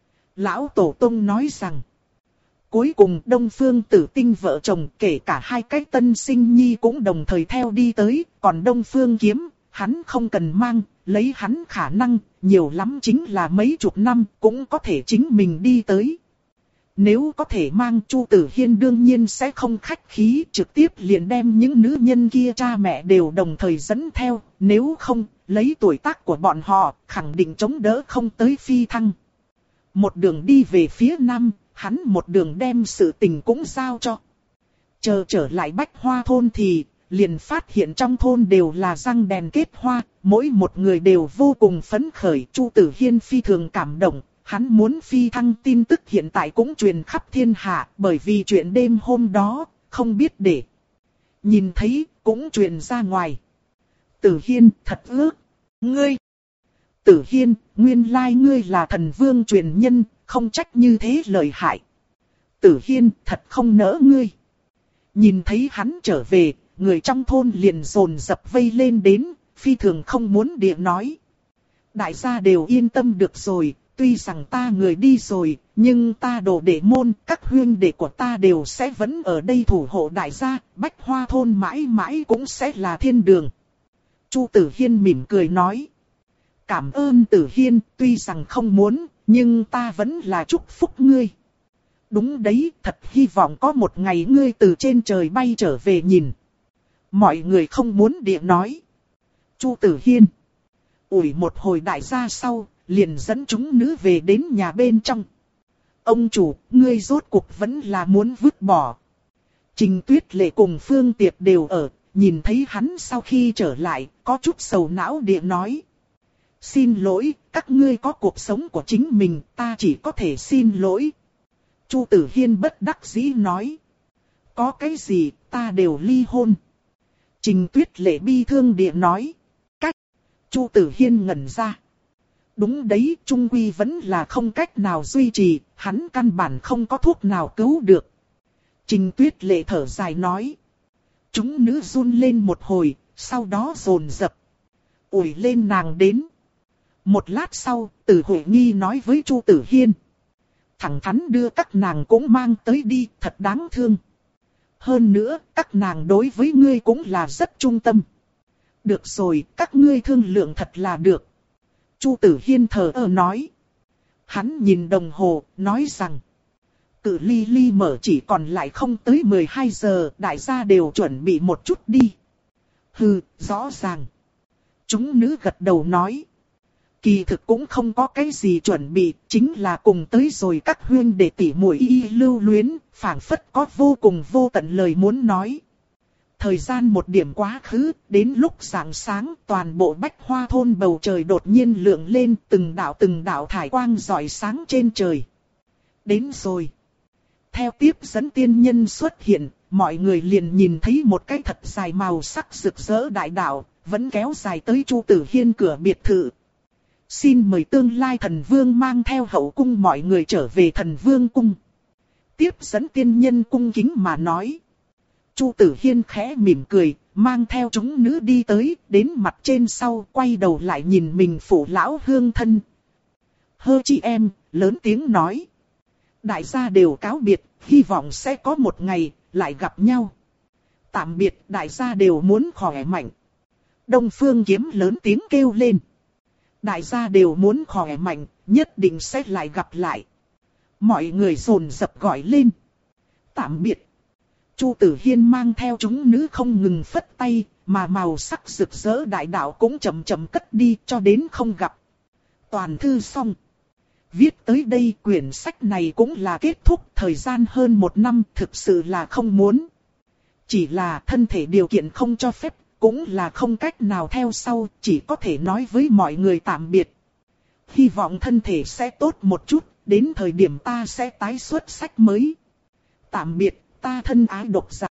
Lão Tổ Tông nói rằng. Cuối cùng Đông Phương Tử Tinh vợ chồng kể cả hai cái tân sinh nhi cũng đồng thời theo đi tới. Còn Đông Phương Kiếm, hắn không cần mang, lấy hắn khả năng, nhiều lắm chính là mấy chục năm cũng có thể chính mình đi tới. Nếu có thể mang, Chu Tử Hiên đương nhiên sẽ không khách khí, trực tiếp liền đem những nữ nhân kia cha mẹ đều đồng thời dẫn theo, nếu không, lấy tuổi tác của bọn họ, khẳng định chống đỡ không tới phi thăng. Một đường đi về phía nam, hắn một đường đem sự tình cũng giao cho. Chờ trở lại Bách Hoa thôn thì, liền phát hiện trong thôn đều là răng đèn kết hoa, mỗi một người đều vô cùng phấn khởi. Chu Tử Hiên phi thường cảm động. Hắn muốn phi thăng tin tức hiện tại cũng truyền khắp thiên hạ, bởi vì chuyện đêm hôm đó, không biết để nhìn thấy, cũng truyền ra ngoài. Tử Hiên, thật ước, ngươi. Tử Hiên, nguyên lai ngươi là thần vương truyền nhân, không trách như thế lợi hại. Tử Hiên, thật không nỡ ngươi. Nhìn thấy hắn trở về, người trong thôn liền dồn dập vây lên đến, phi thường không muốn địa nói. Đại gia đều yên tâm được rồi. Tuy rằng ta người đi rồi, nhưng ta đồ đệ môn, các huynh đệ của ta đều sẽ vẫn ở đây thủ hộ đại gia, Bách Hoa thôn mãi mãi cũng sẽ là thiên đường. Chu Tử Hiên mỉm cười nói. Cảm ơn Tử Hiên, tuy rằng không muốn, nhưng ta vẫn là chúc phúc ngươi. Đúng đấy, thật hy vọng có một ngày ngươi từ trên trời bay trở về nhìn. Mọi người không muốn địa nói. Chu Tử Hiên ủi một hồi đại gia sau, liền dẫn chúng nữ về đến nhà bên trong. Ông chủ, ngươi rốt cuộc vẫn là muốn vứt bỏ. Trình Tuyết Lệ cùng Phương Tiệp đều ở, nhìn thấy hắn sau khi trở lại, có chút sầu não địa nói. Xin lỗi, các ngươi có cuộc sống của chính mình, ta chỉ có thể xin lỗi. Chu Tử Hiên bất đắc dĩ nói. Có cái gì, ta đều ly hôn. Trình Tuyết Lệ bi thương địa nói. Cách. Chu Tử Hiên ngẩn ra. Đúng đấy, trung quy vẫn là không cách nào duy trì, hắn căn bản không có thuốc nào cứu được. Trình Tuyết Lệ thở dài nói. Chúng nữ run lên một hồi, sau đó dồn dập ủi lên nàng đến. Một lát sau, Từ Huệ Nghi nói với Chu Tử Hiên. Thẳng thắn đưa các nàng cũng mang tới đi, thật đáng thương. Hơn nữa, các nàng đối với ngươi cũng là rất trung tâm. Được rồi, các ngươi thương lượng thật là được. Chu Tử Hiên thờ ơ nói. Hắn nhìn đồng hồ, nói rằng. Cự ly ly mở chỉ còn lại không tới mười hai giờ, đại gia đều chuẩn bị một chút đi. Hừ, rõ ràng. Chúng nữ gật đầu nói. Kỳ thực cũng không có cái gì chuẩn bị, chính là cùng tới rồi các huyên để tỉ muội y lưu luyến, phảng phất có vô cùng vô tận lời muốn nói. Thời gian một điểm quá khứ, đến lúc rạng sáng toàn bộ Bách Hoa thôn bầu trời đột nhiên lượng lên, từng đạo từng đạo thải quang rọi sáng trên trời. Đến rồi. Theo tiếp dẫn tiên nhân xuất hiện, mọi người liền nhìn thấy một cái thật dài màu sắc rực rỡ đại đạo, vẫn kéo dài tới Chu Tử Hiên cửa biệt thự. Xin mời tương lai thần vương mang theo hậu cung mọi người trở về thần vương cung. Tiếp dẫn tiên nhân cung kính mà nói. Chu Tử Hiên khẽ mỉm cười, mang theo chúng nữ đi tới, đến mặt trên sau, quay đầu lại nhìn mình phụ lão hương thân. Hơ chị em, lớn tiếng nói. Đại gia đều cáo biệt, hy vọng sẽ có một ngày, lại gặp nhau. Tạm biệt, đại gia đều muốn khỏe mạnh. Đông Phương Kiếm lớn tiếng kêu lên. Đại gia đều muốn khỏe mạnh, nhất định sẽ lại gặp lại. Mọi người dồn dập gọi lên. Tạm biệt. Chu Tử Hiên mang theo chúng nữ không ngừng phất tay, mà màu sắc rực rỡ đại đạo cũng chậm chậm cất đi cho đến không gặp. Toàn thư xong. Viết tới đây quyển sách này cũng là kết thúc, thời gian hơn một năm, thực sự là không muốn. Chỉ là thân thể điều kiện không cho phép, cũng là không cách nào theo sau, chỉ có thể nói với mọi người tạm biệt. Hy vọng thân thể sẽ tốt một chút, đến thời điểm ta sẽ tái xuất sách mới. Tạm biệt, ta thân ái độc giả.